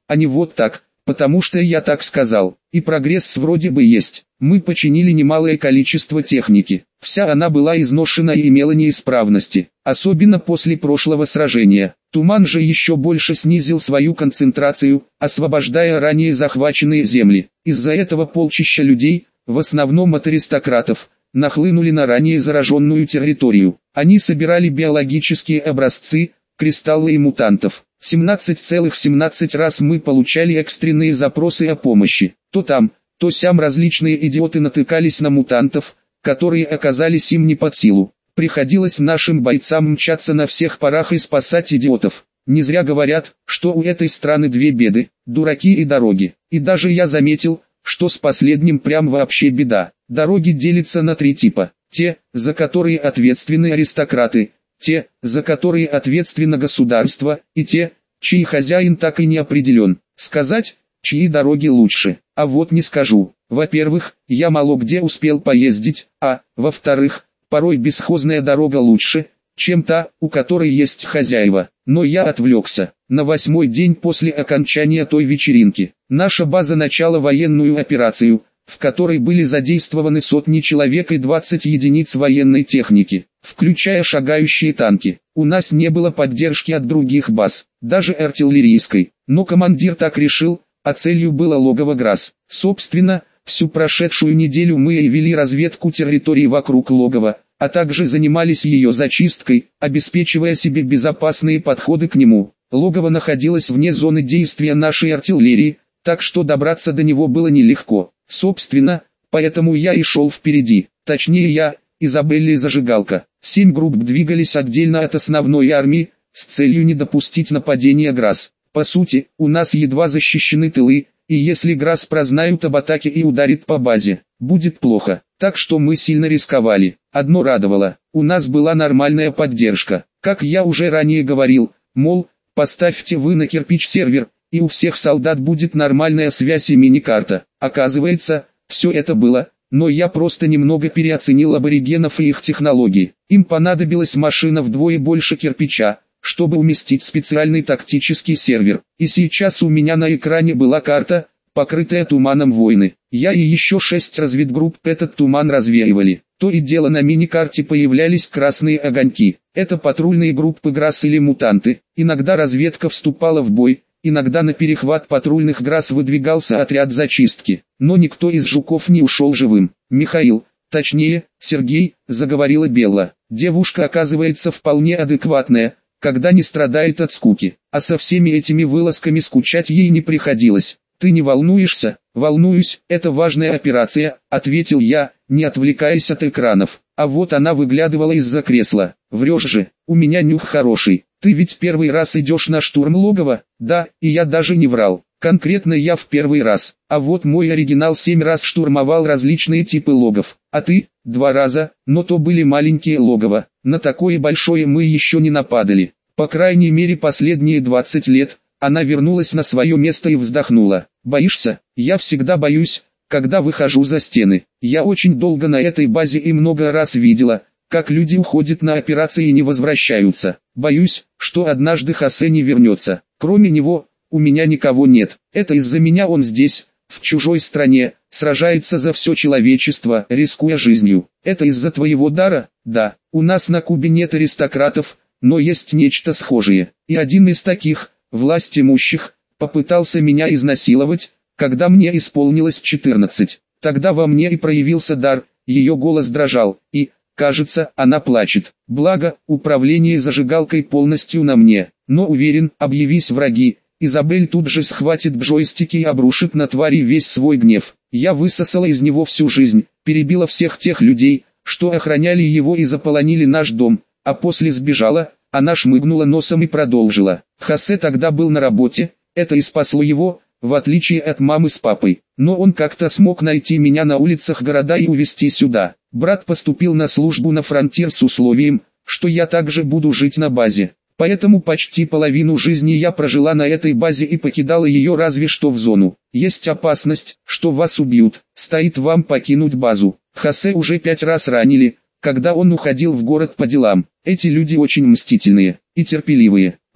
Speaker 1: а не вот так, потому что я так сказал. И прогресс вроде бы есть. Мы починили немалое количество техники. Вся она была изношена и имела неисправности, особенно после прошлого сражения. Туман же еще больше снизил свою концентрацию, освобождая ранее захваченные земли. Из-за этого полчища людей, в основном от аристократов, нахлынули на ранее зараженную территорию. Они собирали биологические образцы, кристаллы и мутантов. семнадцать целых семнадцать раз мы получали экстренные запросы о помощи. То там, то сям различные идиоты натыкались на мутантов, которые оказались им не под силу. Приходилось нашим бойцам мчаться на всех парах и спасать идиотов. Не зря говорят, что у этой страны две беды – дураки и дороги. И даже я заметил, что с последним прям вообще беда. Дороги делятся на три типа. Те, за которые ответственны аристократы, те, за которые ответственно государство, и те, чей хозяин так и не определен. Сказать, чьи дороги лучше, а вот не скажу. Во-первых, я мало где успел поездить, а, во-вторых, порой бесхозная дорога лучше, чем та, у которой есть хозяева. Но я отвлекся. На восьмой день после окончания той вечеринки, наша база начала военную операцию, в которой были задействованы сотни человек и двадцать единиц военной техники, включая шагающие танки. У нас не было поддержки от других баз, даже артиллерийской, но командир так решил, а целью было логово Грасс. Собственно, всю прошедшую неделю мы и вели разведку территории вокруг логова, а также занимались ее зачисткой, обеспечивая себе безопасные подходы к нему. Логово находилось вне зоны действия нашей артиллерии, так что добраться до него было нелегко. Собственно, поэтому я и шел впереди, точнее я, Изабелла и Зажигалка. Семь групп двигались отдельно от основной армии, с целью не допустить нападения Грасс. По сути, у нас едва защищены тылы, и если Грасс прознают об атаке и ударит по базе, будет плохо. Так что мы сильно рисковали. Одно радовало, у нас была нормальная поддержка. Как я уже ранее говорил, мол, поставьте вы на кирпич сервер, и у всех солдат будет нормальная связь и мини-карта. Оказывается, все это было, но я просто немного переоценил аборигенов и их технологии. Им понадобилась машина вдвое больше кирпича, чтобы уместить специальный тактический сервер. И сейчас у меня на экране была карта, покрытая туманом войны. Я и еще шесть разведгрупп этот туман развеивали. То и дело на мини-карте появлялись красные огоньки. Это патрульные группы Грасс или мутанты. Иногда разведка вступала в бой, иногда на перехват патрульных Грасс выдвигался отряд зачистки. Но никто из жуков не ушел живым. Михаил, точнее, Сергей, заговорила Белла. Девушка оказывается вполне адекватная, когда не страдает от скуки. А со всеми этими вылазками скучать ей не приходилось. «Ты не волнуешься?» «Волнуюсь, это важная операция», — ответил я, не отвлекаясь от экранов. А вот она выглядывала из-за кресла. «Врешь же, у меня нюх хороший. Ты ведь первый раз идешь на штурм логова?» «Да, и я даже не врал. Конкретно я в первый раз. А вот мой оригинал семь раз штурмовал различные типы логов. А ты?» «Два раза, но то были маленькие логова. На такое большое мы еще не нападали. По крайней мере последние двадцать лет». Она вернулась на свое место и вздохнула. «Боишься? Я всегда боюсь, когда выхожу за стены. Я очень долго на этой базе и много раз видела, как люди уходят на операции и не возвращаются. Боюсь, что однажды Хосе не вернется. Кроме него, у меня никого нет. Это из-за меня он здесь, в чужой стране, сражается за все человечество, рискуя жизнью. Это из-за твоего дара? Да. У нас на Кубе нет аристократов, но есть нечто схожее. И один из таких, власть имущих, попытался меня изнасиловать, когда мне исполнилось четырнадцать. Тогда во мне и проявился дар, ее голос дрожал, и, кажется, она плачет. Благо, управление зажигалкой полностью на мне, но уверен, объявись враги, Изабель тут же схватит джойстики и обрушит на твари весь свой гнев. Я высосала из него всю жизнь, перебила всех тех людей, что охраняли его и заполонили наш дом, а после сбежала. Она шмыгнула носом и продолжила. Хосе тогда был на работе, это и спасло его, в отличие от мамы с папой. Но он как-то смог найти меня на улицах города и увезти сюда. Брат поступил на службу на фронтир с условием, что я также буду жить на базе. Поэтому почти половину жизни я прожила на этой базе и покидала ее разве что в зону. Есть опасность, что вас убьют, стоит вам покинуть базу. Хосе уже пять раз ранили, когда он уходил в город по делам. Эти люди очень мстительные и терпеливые.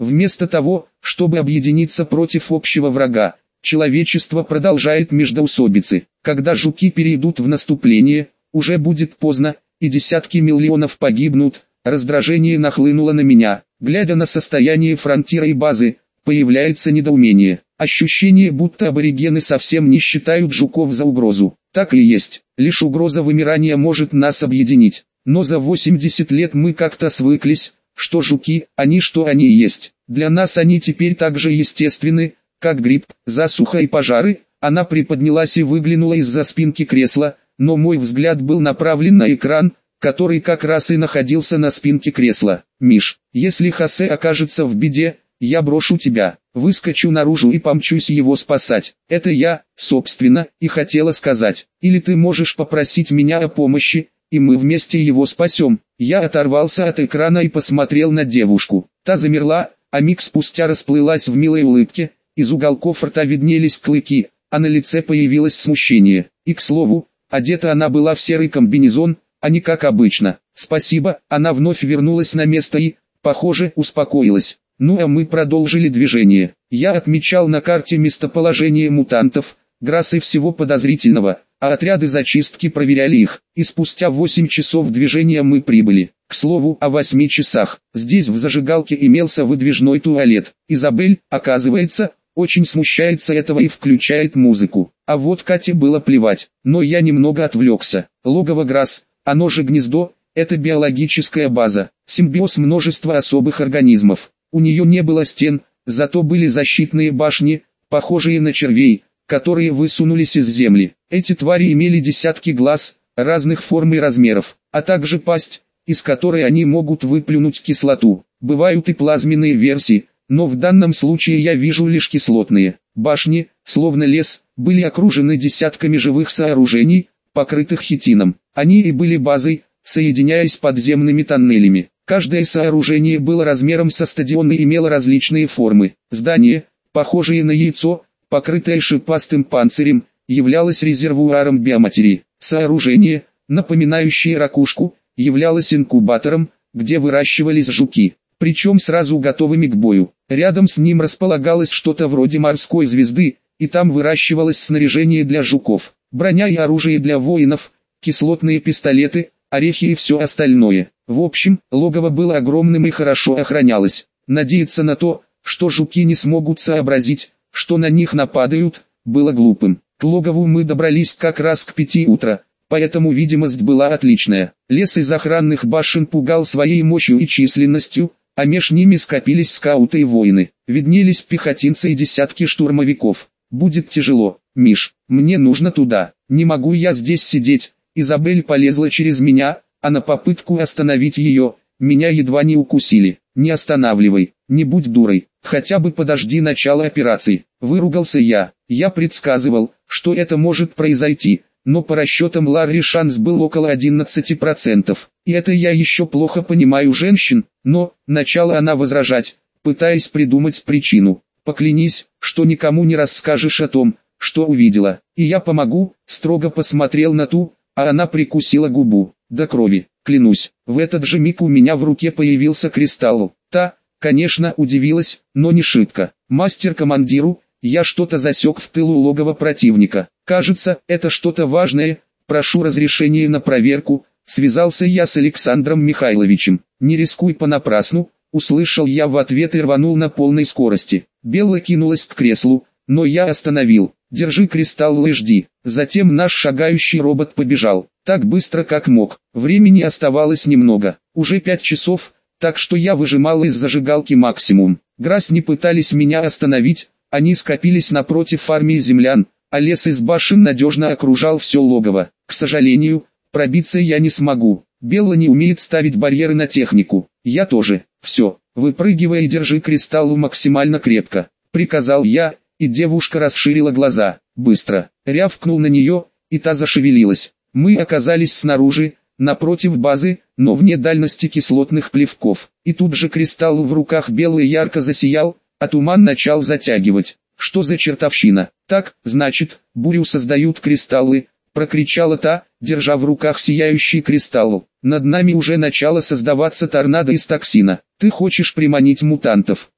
Speaker 1: Вместо того, чтобы объединиться против общего врага, человечество продолжает междоусобицы. Когда жуки перейдут в наступление, уже будет поздно, и десятки миллионов погибнут. Раздражение нахлынуло на меня. Глядя на состояние фронтира и базы, появляется недоумение. Ощущение, будто аборигены совсем не считают жуков за угрозу. Так и есть. Лишь угроза вымирания может нас объединить. Но за восемьдесят лет мы как-то свыклись, что жуки, они что они есть. Для нас они теперь так же естественны, как грипп, засуха и пожары. Она приподнялась и выглянула из-за спинки кресла, но мой взгляд был направлен на экран, который как раз и находился на спинке кресла. «Миш, если Хосе окажется в беде, я брошу тебя, выскочу наружу и помчусь его спасать. Это я, собственно, и хотела сказать. Или ты можешь попросить меня о помощи, и мы вместе его спасем». Я оторвался от экрана и посмотрел на девушку. Та замерла, а миг спустя расплылась в милой улыбке, из уголков рта виднелись клыки, а на лице появилось смущение. И, к слову, одета она была в серый комбинезон, а не как обычно. «Спасибо», она вновь вернулась на место и, похоже, успокоилась. Ну а мы продолжили движение. Я отмечал на карте местоположение мутантов, Грасс и всего подозрительного, а отряды зачистки проверяли их. И спустя восемь часов движения мы прибыли. К слову, о восьми часах. Здесь в зажигалке имелся выдвижной туалет. Изабель, оказывается, очень смущается этого и включает музыку. А вот Кате было плевать. Но я немного отвлекся. Логово Грасс, оно же гнездо, это биологическая база, симбиоз множества особых организмов. У нее не было стен, зато были защитные башни, похожие на червей, которые высунулись из земли. Эти твари имели десятки глаз, разных форм и размеров, а также пасть, из которой они могут выплюнуть кислоту. Бывают и плазменные версии, но в данном случае я вижу лишь кислотные. Башни, словно лес, были окружены десятками живых сооружений, покрытых хитином. Они и были базой, соединяясь подземными тоннелями. Каждое сооружение было размером со стадион и имело различные формы. Здание, похожее на яйцо, покрытое шипастым панцирем, являлось резервуаром биоматерии. Сооружение, напоминающее ракушку, являлось инкубатором, где выращивались жуки, причем сразу готовыми к бою. Рядом с ним располагалось что-то вроде морской звезды, и там выращивалось снаряжение для жуков, броня и оружие для воинов, кислотные пистолеты, орехи и все остальное. В общем, логово было огромным и хорошо охранялось. Надеяться на то, что жуки не смогут сообразить, что на них нападают, было глупым. К логову мы добрались как раз к пяти утра, поэтому видимость была отличная. Лес из охранных башен пугал своей мощью и численностью, а меж ними скопились скауты и воины. Виднелись пехотинцы и десятки штурмовиков. Будет тяжело, Миш, мне нужно туда, не могу я здесь сидеть. Изабель полезла через меня, а на попытку остановить ее, меня едва не укусили. Не останавливай, не будь дурой, хотя бы подожди начала операции. Выругался я. Я предсказывал, что это может произойти, но по расчетам Ларри шанс был около одиннадцати процентов. И это я еще плохо понимаю женщин, но, начала она возражать, пытаясь придумать причину. Поклянись, что никому не расскажешь о том, что увидела, и я помогу, строго посмотрел на ту, а она прикусила губу, до крови, клянусь. В этот же миг у меня в руке появился кристалл. Та, конечно, удивилась, но не шибко. Мастер-командиру, я что-то засек в тылу логова противника. Кажется, это что-то важное, прошу разрешения на проверку. Связался я с Александром Михайловичем. Не рискуй понапрасну, услышал я в ответ и рванул на полной скорости. Белла кинулась к креслу, но я остановил. Держи кристалл и жди. Затем наш шагающий робот побежал, так быстро как мог. Времени оставалось немного, уже пять часов, так что я выжимал из зажигалки максимум. Грасс не пытались меня остановить, они скопились напротив армии землян, а лес из башен надежно окружал все логово. К сожалению, пробиться я не смогу. Белла не умеет ставить барьеры на технику. Я тоже. Все, выпрыгивай и держи кристалл максимально крепко, приказал я, и девушка расширила глаза. Быстро. Рявкнул на нее, и та зашевелилась. Мы оказались снаружи, напротив базы, но вне дальности кислотных плевков. И тут же кристалл в руках Беллы ярко засиял, а туман начал затягивать. Что за чертовщина? Так, значит, бурю создают кристаллы, прокричала та, держа в руках сияющий кристалл. Над нами уже начало создаваться торнадо из токсина. Ты хочешь приманить мутантов?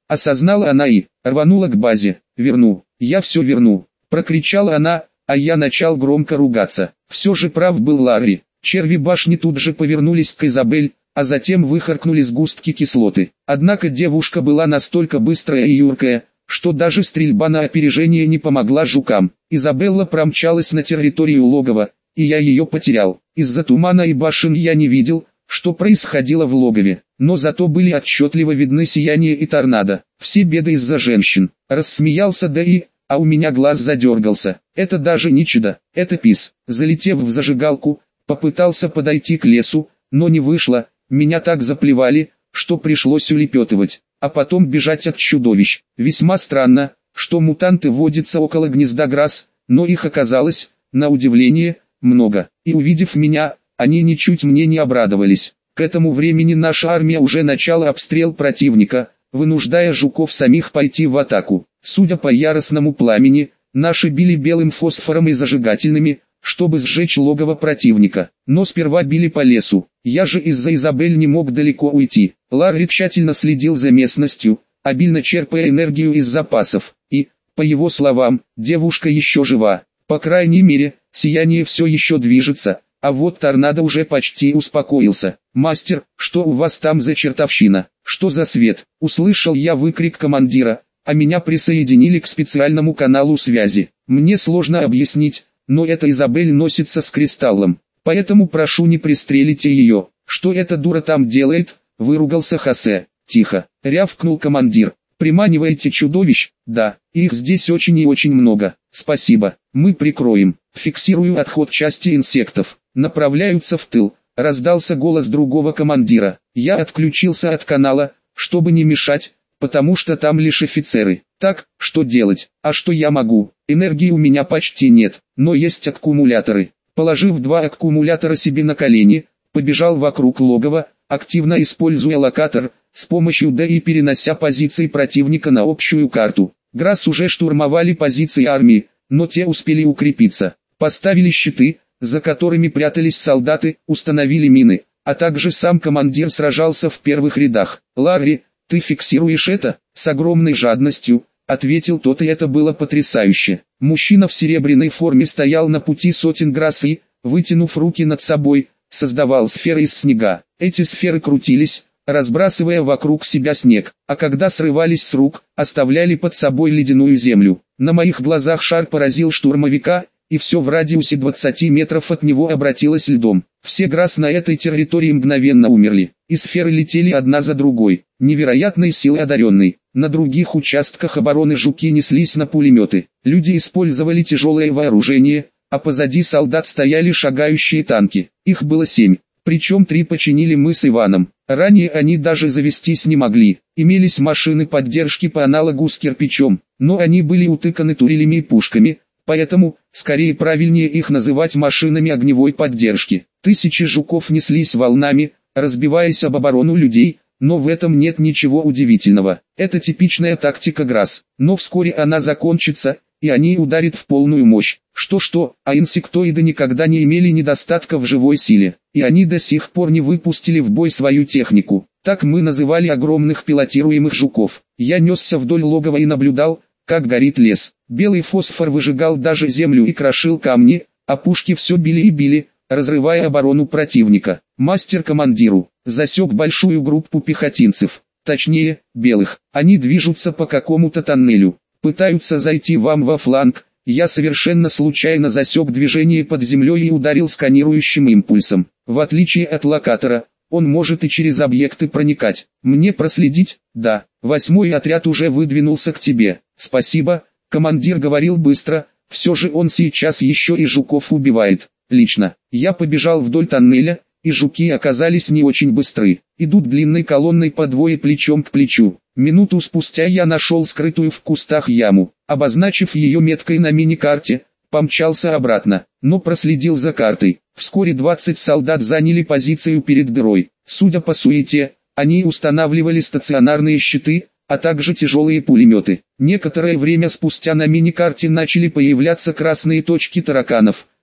Speaker 1: Осознала она и рванула к базе. «Верну, я все верну», — прокричала она, а я начал громко ругаться. Все же прав был Ларри. Черви башни тут же повернулись к Изабель, а затем выхаркнули сгустки кислоты. Однако девушка была настолько быстрая и юркая, что даже стрельба на опережение не помогла жукам. Изабелла промчалась на территорию логова, и я ее потерял. Из-за тумана и башен я не видел, что происходило в логове, но зато были отчетливо видны сияние и торнадо. Все беды из-за женщин. Рассмеялся Дэи, а у меня глаз задергался. Это даже не чудо, это пис. Залетев в зажигалку, попытался подойти к лесу, но не вышло. Меня так заплевали, что пришлось улепетывать, а потом бежать от чудовищ. Весьма странно, что мутанты водятся около гнезда Грасс, но их оказалось, на удивление, много. И увидев меня, они ничуть мне не обрадовались. К этому времени наша армия уже начала обстрел противника, вынуждая жуков самих пойти в атаку. Судя по яростному пламени, наши били белым фосфором и зажигательными, чтобы сжечь логово противника. Но сперва били по лесу. Я же из-за Изабель не мог далеко уйти. Ларри тщательно следил за местностью, обильно черпая энергию из запасов. И, по его словам, девушка еще жива. По крайней мере, сияние все еще движется, а вот торнадо уже почти успокоился. «Мастер, что у вас там за чертовщина? Что за свет?» Услышал я выкрик командира, а меня присоединили к специальному каналу связи. Мне сложно объяснить, но эта Изабель носится с кристаллом, поэтому прошу не пристрелите ее. «Что эта дура там делает?» — выругался Хосе. «Тихо!» — рявкнул командир. «Приманиваете чудовищ?» «Да, их здесь очень и очень много. Спасибо, мы прикроем. Фиксирую отход части инсектов. Направляются в тыл», — раздался голос другого командира. Я отключился от канала, чтобы не мешать, потому что там лишь офицеры. Так, что делать? А что я могу? Энергии у меня почти нет, но есть аккумуляторы. Положив два аккумулятора себе на колени, побежал вокруг логова, активно используя локатор, с помощью ДИ перенося позиции противника на общую карту. Грасс уже штурмовали позиции армии, но те успели укрепиться. Поставили щиты, за которыми прятались солдаты, установили мины, а также сам командир сражался в первых рядах. «Ларри, ты фиксируешь это?» «С огромной жадностью», — ответил тот, и это было потрясающе. Мужчина в серебряной форме стоял на пути сотен Грасс и, вытянув руки над собой, создавал сферы из снега. Эти сферы крутились, разбрасывая вокруг себя снег, а когда срывались с рук, оставляли под собой ледяную землю. На моих глазах шар поразил штурмовика, и все в радиусе двадцати метров от него обратилось льдом. Все Грасс на этой территории мгновенно умерли, и сферы летели одна за другой. Невероятной силы одаренной. На других участках обороны жуки неслись на пулеметы. Люди использовали тяжелое вооружение, а позади солдат стояли шагающие танки. Их было семь, причем три починили мы с Иваном. Ранее они даже завестись не могли. Имелись машины поддержки по аналогу с кирпичом, но они были утыканы турелями и пушками, поэтому, скорее правильнее их называть машинами огневой поддержки. Тысячи жуков неслись волнами, разбиваясь об оборону людей, но в этом нет ничего удивительного. Это типичная тактика Грасс, но вскоре она закончится, и они ударят в полную мощь. Что-что, а инсектоиды никогда не имели недостатка в живой силе, и они до сих пор не выпустили в бой свою технику. Так мы называли огромных пилотируемых жуков. Я несся вдоль логова и наблюдал, как горит лес. Белый фосфор выжигал даже землю и крошил камни, а пушки все били и били, разрывая оборону противника. Мастер командиру засек большую группу пехотинцев, точнее, белых. Они движутся по какому-то тоннелю, пытаются зайти вам во фланг. Я совершенно случайно засек движение под землей и ударил сканирующим импульсом. В отличие от локатора, он может и через объекты проникать. Мне проследить? Да. Восьмой отряд уже выдвинулся к тебе. Спасибо, командир говорил быстро, все же он сейчас еще и жуков убивает. Лично. Я побежал вдоль тоннеля, и жуки оказались не очень быстры. Идут длинной колонной по двое плечом к плечу. Минуту спустя я нашел скрытую в кустах яму, обозначив ее меткой на мини-карте, помчался обратно, но проследил за картой. Вскоре двадцать солдат заняли позицию перед дырой. Судя по суете, они устанавливали стационарные щиты, а также тяжелые пулеметы. Некоторое время спустя на мини-карте начали появляться красные точки тараканов,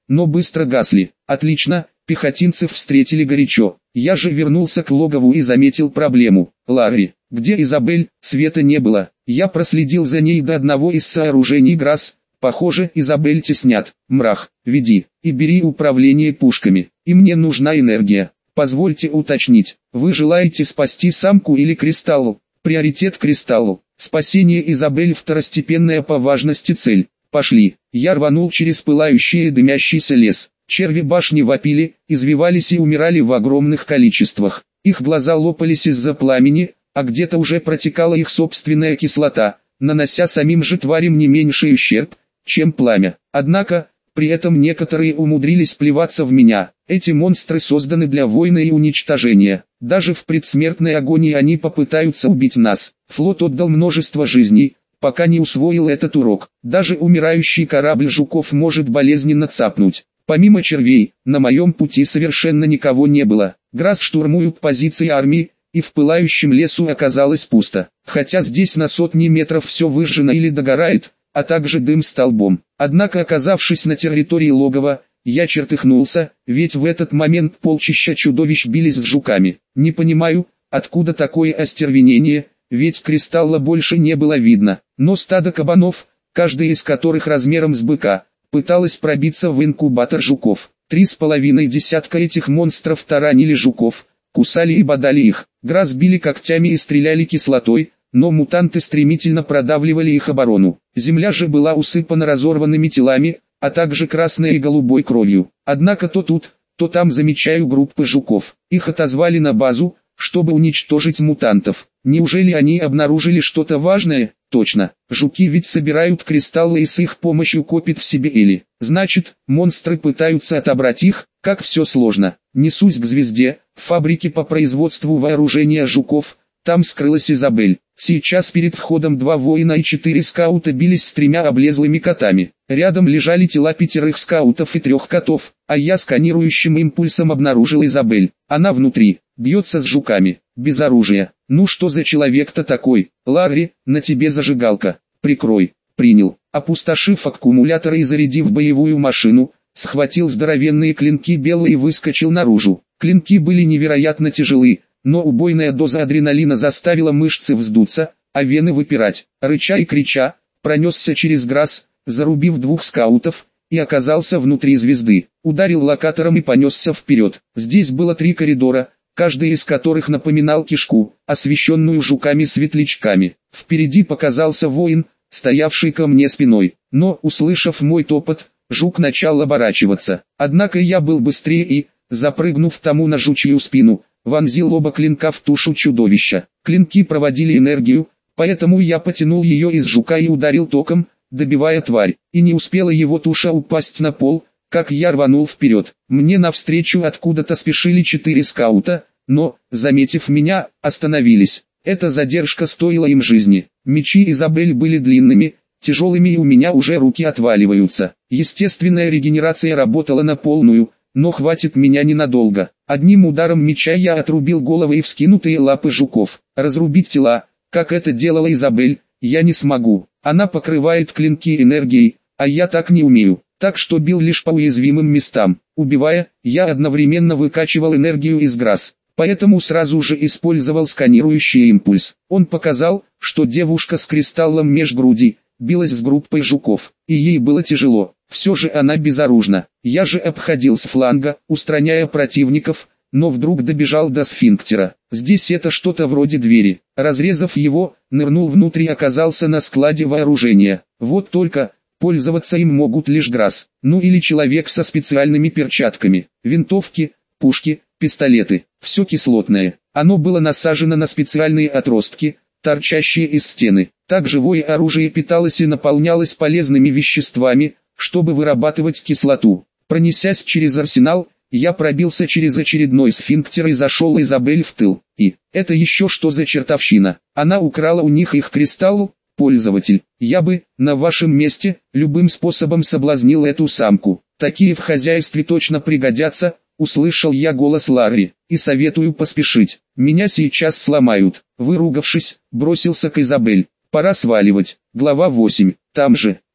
Speaker 1: но быстро гасли. Отлично, пехотинцев встретили горячо. Я же вернулся к логову и заметил проблему. Ларри, где Изабель? Света не было. Я проследил за ней до одного из сооружений ГРАС. Похоже, Изабель теснят. Мрах, веди и бери управление пушками. И мне нужна энергия. Позвольте уточнить, вы желаете спасти самку или Кристаллу? Приоритет Кристаллу. Спасение Изабель второстепенная по важности цель. Пошли. Я рванул через пылающий и дымящийся лес. Черви башни вопили, извивались и умирали в огромных количествах. Их глаза лопались из-за пламени, а где-то уже протекала их собственная кислота, нанося самим же тварям не меньший ущерб, чем пламя. Однако, при этом некоторые умудрились плеваться в меня. Эти монстры созданы для войны и уничтожения. Даже в предсмертной агонии они попытаются убить нас. Флот отдал множество жизней, пока не усвоил этот урок. Даже умирающий корабль жуков может болезненно цапнуть. Помимо червей, на моем пути совершенно никого не было. ГРАС штурмуют позиции армии, и в пылающем лесу оказалось пусто. Хотя здесь на сотни метров все выжжено или догорает, а также дым столбом. Однако, оказавшись на территории логова, я чертыхнулся, ведь в этот момент полчища чудовищ бились с жуками. Не понимаю, откуда такое остервенение, ведь Кристалла больше не было видно. Но стадо кабанов, каждый из которых размером с быка, пыталась пробиться в инкубатор жуков. Три с половиной десятка этих монстров таранили жуков, кусали и бодали их. ГРАС били когтями и стреляли кислотой, но мутанты стремительно продавливали их оборону. Земля же была усыпана разорванными телами, а также красной и голубой кровью. Однако то тут, то там замечаю группы жуков. Их отозвали на базу, чтобы уничтожить мутантов. Неужели они обнаружили что-то важное? Точно, жуки ведь собирают кристаллы и с их помощью копят в себе Эли. Значит, монстры пытаются отобрать их, как все сложно. Несусь к звезде, в фабрике по производству вооружения жуков, там скрылась Изабель. Сейчас перед входом два воина и четыре скаута бились с тремя облезлыми котами. Рядом лежали тела пятерых скаутов и трех котов, а я сканирующим импульсом обнаружил Изабель. Она внутри, бьется с жуками, без оружия. Ну что за человек-то такой? Ларри, на тебе зажигалка. Прикрой. Принял. Опустошив аккумуляторы и зарядив боевую машину, схватил здоровенные клинки белые и выскочил наружу. Клинки были невероятно тяжелы, но убойная доза адреналина заставила мышцы вздуться, а вены выпирать. Рыча и крича, пронесся через ГРАС, зарубив двух скаутов, и оказался внутри звезды. Ударил локатором и понесся вперед. Здесь было три коридора, каждый из которых напоминал кишку, освещенную жуками-светлячками. Впереди показался воин, стоявший ко мне спиной, но, услышав мой топот, жук начал оборачиваться. Однако я был быстрее и, запрыгнув тому на жучью спину, вонзил оба клинка в тушу чудовища. Клинки проводили энергию, поэтому я потянул ее из жука и ударил током, добивая тварь. И не успела его туша упасть на пол, как я рванул вперед. Мне навстречу откуда-то спешили четыре скаута, но, заметив меня, остановились. Эта задержка стоила им жизни. Мечи Изабель были длинными, тяжелыми и у меня уже руки отваливаются. Естественная регенерация работала на полную, но хватит меня ненадолго. Одним ударом меча я отрубил головы и вскинутые лапы жуков. Разрубить тела, как это делала Изабель, я не смогу. Она покрывает клинки энергией, а я так не умею. Так что бил лишь по уязвимым местам. Убивая, я одновременно выкачивал энергию из ГРАС. Поэтому сразу же использовал сканирующий импульс. Он показал, что девушка с кристаллом меж груди билась с группой жуков, и ей было тяжело. Все же она безоружна. Я же обходил с фланга, устраняя противников, но вдруг добежал до сфинктера. Здесь это что-то вроде двери. Разрезав его, нырнул внутрь и оказался на складе вооружения. Вот только, пользоваться им могут лишь ГРАС, ну или человек со специальными перчатками. Винтовки, пушки, пистолеты, все кислотное. Оно было насажено на специальные отростки, торчащие из стены. Так живое оружие питалось и наполнялось полезными веществами, чтобы вырабатывать кислоту. Пронесясь через арсенал, я пробился через очередной сфинктер и зашел Изабель в тыл. И, это еще что за чертовщина? Она украла у них их кристалл? Пользователь, я бы, на вашем месте, любым способом соблазнил эту самку. Такие в хозяйстве точно пригодятся, услышал я голос Ларри, и советую поспешить. Меня сейчас сломают. Выругавшись, бросился к Изабель. Пора сваливать. Глава восемь. Там же,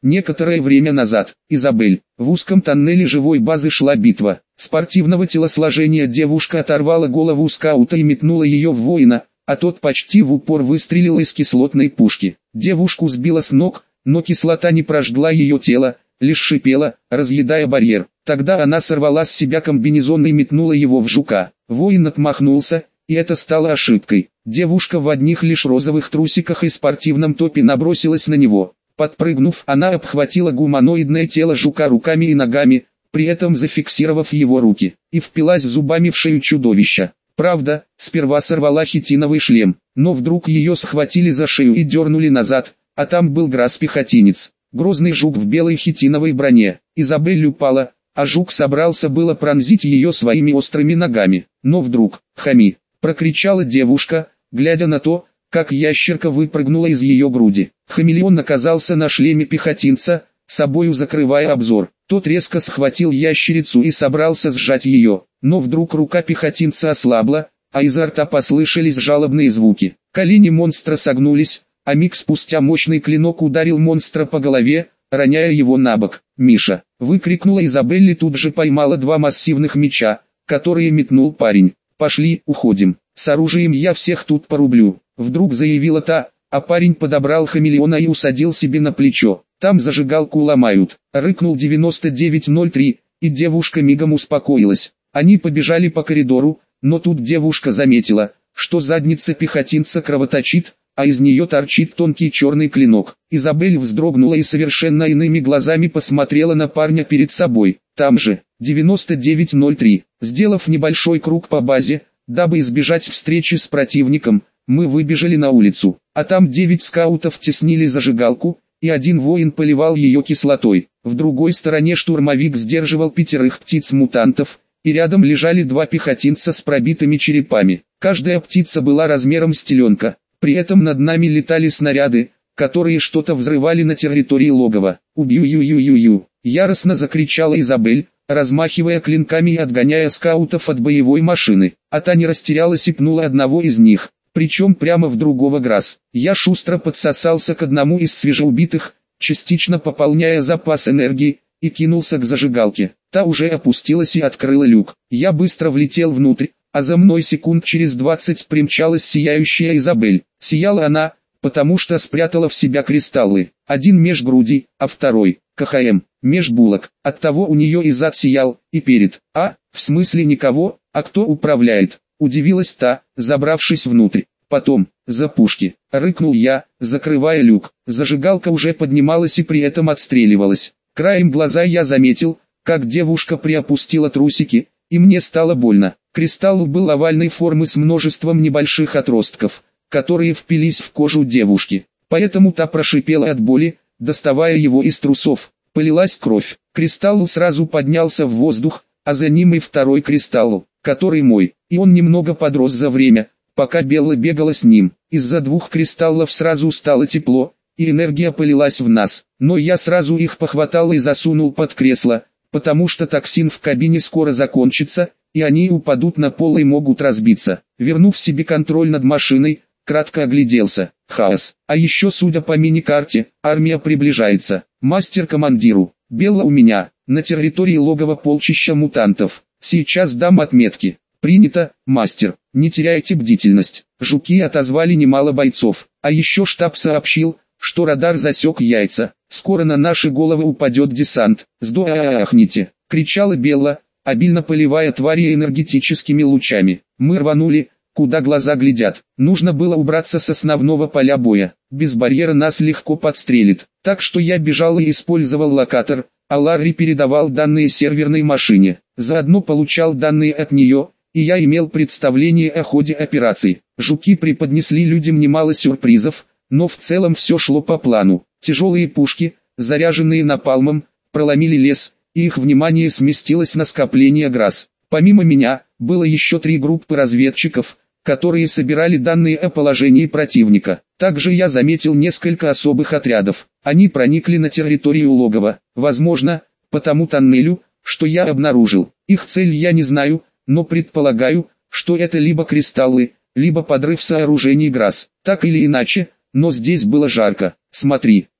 Speaker 1: Некоторое время назад, Изабель, в узком тоннеле живой базы шла битва. Спортивного телосложения девушка оторвала голову скаута и метнула ее в воина, а тот почти в упор выстрелил из кислотной пушки. Девушку сбила с ног, но кислота не прожгла ее тело, лишь шипела, разъедая барьер. Тогда она сорвала с себя комбинезон и метнула его в жука. Воин отмахнулся, и это стало ошибкой. Девушка в одних лишь розовых трусиках и спортивном топе набросилась на него. Подпрыгнув, она обхватила гуманоидное тело жука руками и ногами, при этом зафиксировав его руки, и впилась зубами в шею чудовища. Правда, сперва сорвала хитиновый шлем, но вдруг ее схватили за шею и дернули назад, а там был Грасс-пехотинец. Грозный жук в белой хитиновой броне. Изабель упала, а жук собрался было пронзить ее своими острыми ногами. Но вдруг, «Хами!» — прокричала девушка, глядя на то, как ящерка выпрыгнула из ее груди. Хамелеон оказался на шлеме пехотинца, собою закрывая обзор. Тот резко схватил ящерицу и собрался сжать ее, но вдруг рука пехотинца ослабла, а изо рта послышались жалобные звуки. Колени монстра согнулись, а миг спустя мощный клинок ударил монстра по голове, роняя его на бок. «Миша!» — выкрикнула Изабель и тут же поймала два массивных меча, которые метнул парень. «Пошли, уходим. С оружием я всех тут порублю», — вдруг заявила та, а парень подобрал хамелеона и усадил себе на плечо. «Там зажигалку ломают», — рыкнул девяносто девять ноль три, и девушка мигом успокоилась. Они побежали по коридору, но тут девушка заметила, что задница пехотинца кровоточит, а из нее торчит тонкий черный клинок. Изабель вздрогнула и совершенно иными глазами посмотрела на парня перед собой. Там же, девяносто девять ноль три, сделав небольшой круг по базе, дабы избежать встречи с противником, мы выбежали на улицу, а там девять скаутов теснили зажигалку, и один воин поливал ее кислотой. В другой стороне штурмовик сдерживал пятерых птиц-мутантов, и рядом лежали два пехотинца с пробитыми черепами. Каждая птица была размером с теленка. При этом над нами летали снаряды, которые что-то взрывали на территории логова. «Убью-ю-ю-ю-ю!» — яростно закричала Изабель, размахивая клинками и отгоняя скаутов от боевой машины. А та не растерялась и пнула одного из них, причем прямо в другого Грасс. Я шустро подсосался к одному из свежеубитых, частично пополняя запас энергии, и кинулся к зажигалке. Та уже опустилась и открыла люк. Я быстро влетел внутрь, а за мной секунд через двадцать примчалась сияющая Изабель. Сияла она, потому что спрятала в себя кристаллы. Один меж груди, а второй, КХМ, меж булок. Оттого у нее и зад сиял, и перед. А, в смысле никого, а кто управляет? Удивилась та, забравшись внутрь. Потом, за пушки, рыкнул я, закрывая люк. Зажигалка уже поднималась и при этом отстреливалась. Краем глаза я заметил, как девушка приопустила трусики, и мне стало больно. Кристалл был овальной формы с множеством небольших отростков, которые впились в кожу девушки. Поэтому та прошипела от боли, доставая его из трусов. Полилась кровь. Кристалл сразу поднялся в воздух, а за ним и второй кристалл, который мой. И он немного подрос за время, пока Белла бегала с ним. Из-за двух кристаллов сразу стало тепло, и энергия полилась в нас. Но я сразу их похватал и засунул под кресло, потому что токсин в кабине скоро закончится, и они упадут на пол и могут разбиться. Вернув себе контроль над машиной, кратко огляделся. Хаос. А еще, судя по мини-карте, армия приближается. Мастер командиру. Белла у меня, на территории логова полчища мутантов. Сейчас дам отметки. Принято, мастер. Не теряйте бдительность. Жуки отозвали немало бойцов. А еще штаб сообщил, что радар засек яйца. Скоро на наши головы упадет десант. «Сдохните!» — кричала Белла, обильно поливая твари энергетическими лучами. Мы рванули, куда глаза глядят. Нужно было убраться с основного поля боя. Без барьера нас легко подстрелит. Так что я бежал и использовал локатор, а Ларри передавал данные серверной машине. Заодно получал данные от нее, и я имел представление о ходе операций. Жуки преподнесли людям немало сюрпризов, но в целом все шло по плану. Тяжелые пушки, заряженные напалмом, проломили лес, и их внимание сместилось на скопление Грасс. Помимо меня, было еще три группы разведчиков, которые собирали данные о положении противника. Также я заметил несколько особых отрядов. Они проникли на территорию логова, возможно, по тому тоннелю, что я обнаружил. Их цель я не знаю, но предполагаю, что это либо кристаллы, либо подрыв сооружений Грасс. Так или иначе, но здесь было жарко. «Смотри»,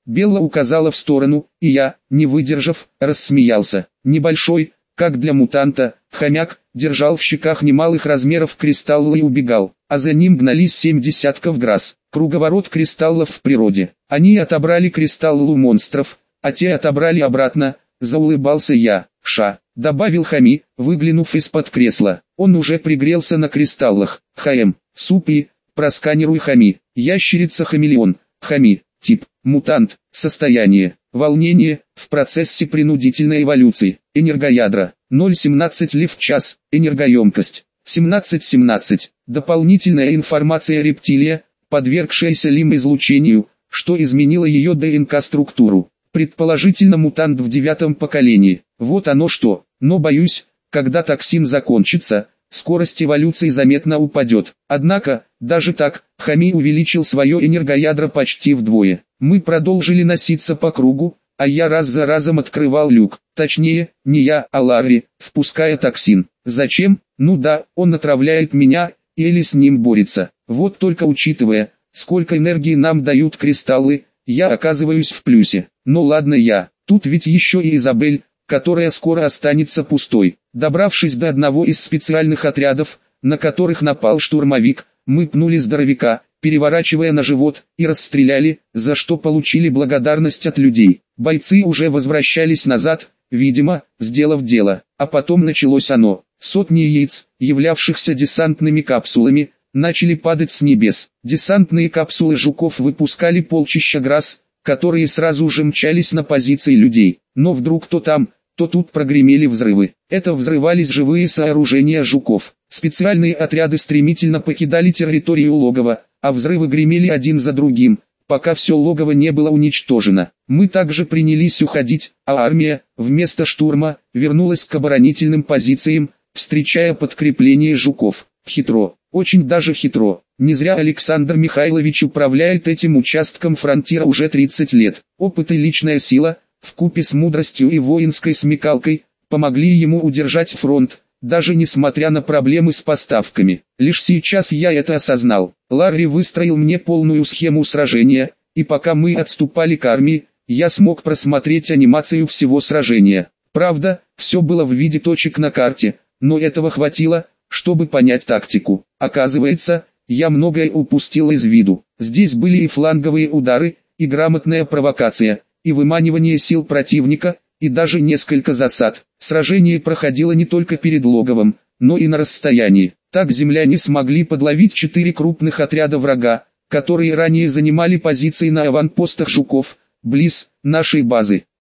Speaker 1: Белла указала в сторону, и я, не выдержав, рассмеялся. Небольшой, как для мутанта, хомяк, держал в щеках немалых размеров кристаллы и убегал, а за ним гнались семь десятков грас. Круговорот кристаллов в природе. Они отобрали кристаллы у монстров, а те отобрали обратно, заулыбался я. Ша, добавил Хами, выглянув из-под кресла. Он уже пригрелся на кристаллах. ХМ, супи, просканируй Хами. Ящерица-хамелеон, Хами, тип, мутант, состояние, волнение, в процессе принудительной эволюции. Энергоядра, ноль целых семнадцать лев в час, энергоемкость, семнадцать семнадцать. Дополнительная информация: рептилия, подвергшаяся лим-излучению, что изменило ее ДНК-структуру. Предположительно мутант в девятом поколении. Вот оно что, но боюсь, когда токсин закончится, скорость эволюции заметно упадет. Однако, даже так, Хами увеличил свое энергоядро почти вдвое. Мы продолжили носиться по кругу, а я раз за разом открывал люк. Точнее, не я, а Ларри, впуская токсин. Зачем? Ну да, он отравляет меня, или с ним борется. Вот только учитывая, сколько энергии нам дают кристаллы, я оказываюсь в плюсе. Ну ладно я, тут ведь еще и Изабель, которая скоро останется пустой. Добравшись до одного из специальных отрядов, на которых напал штурмовик, мы пнули здоровяка, переворачивая на живот, и расстреляли, за что получили благодарность от людей. Бойцы уже возвращались назад, видимо, сделав дело, а потом началось оно. Сотни яиц, являвшихся десантными капсулами, начали падать с небес. Десантные капсулы жуков выпускали полчища грас, которые сразу же мчались на позиции людей. Но вдруг то там, то тут прогремели взрывы. Это взрывались живые сооружения жуков. Специальные отряды стремительно покидали территорию логова, а взрывы гремели один за другим, пока все логово не было уничтожено. Мы также принялись уходить, а армия, вместо штурма, вернулась к оборонительным позициям, встречая подкрепление жуков. Хитро, очень даже хитро. Не зря Александр Михайлович управляет этим участком фронтира уже тридцать лет. Опыт и личная сила, вкупе с мудростью и воинской смекалкой, помогли ему удержать фронт, даже несмотря на проблемы с поставками. Лишь сейчас я это осознал. Ларри выстроил мне полную схему сражения, и пока мы отступали к армии, я смог просмотреть анимацию всего сражения. Правда, все было в виде точек на карте, но этого хватило, чтобы понять тактику. Оказывается, я многое упустил из виду. Здесь были и фланговые удары, и грамотная провокация, и выманивание сил противника, и даже несколько засад. Сражение проходило не только перед логовом, но и на расстоянии. Так земляне смогли подловить четыре крупных отряда врага, которые ранее занимали позиции на аванпостах жуков, близ нашей базы.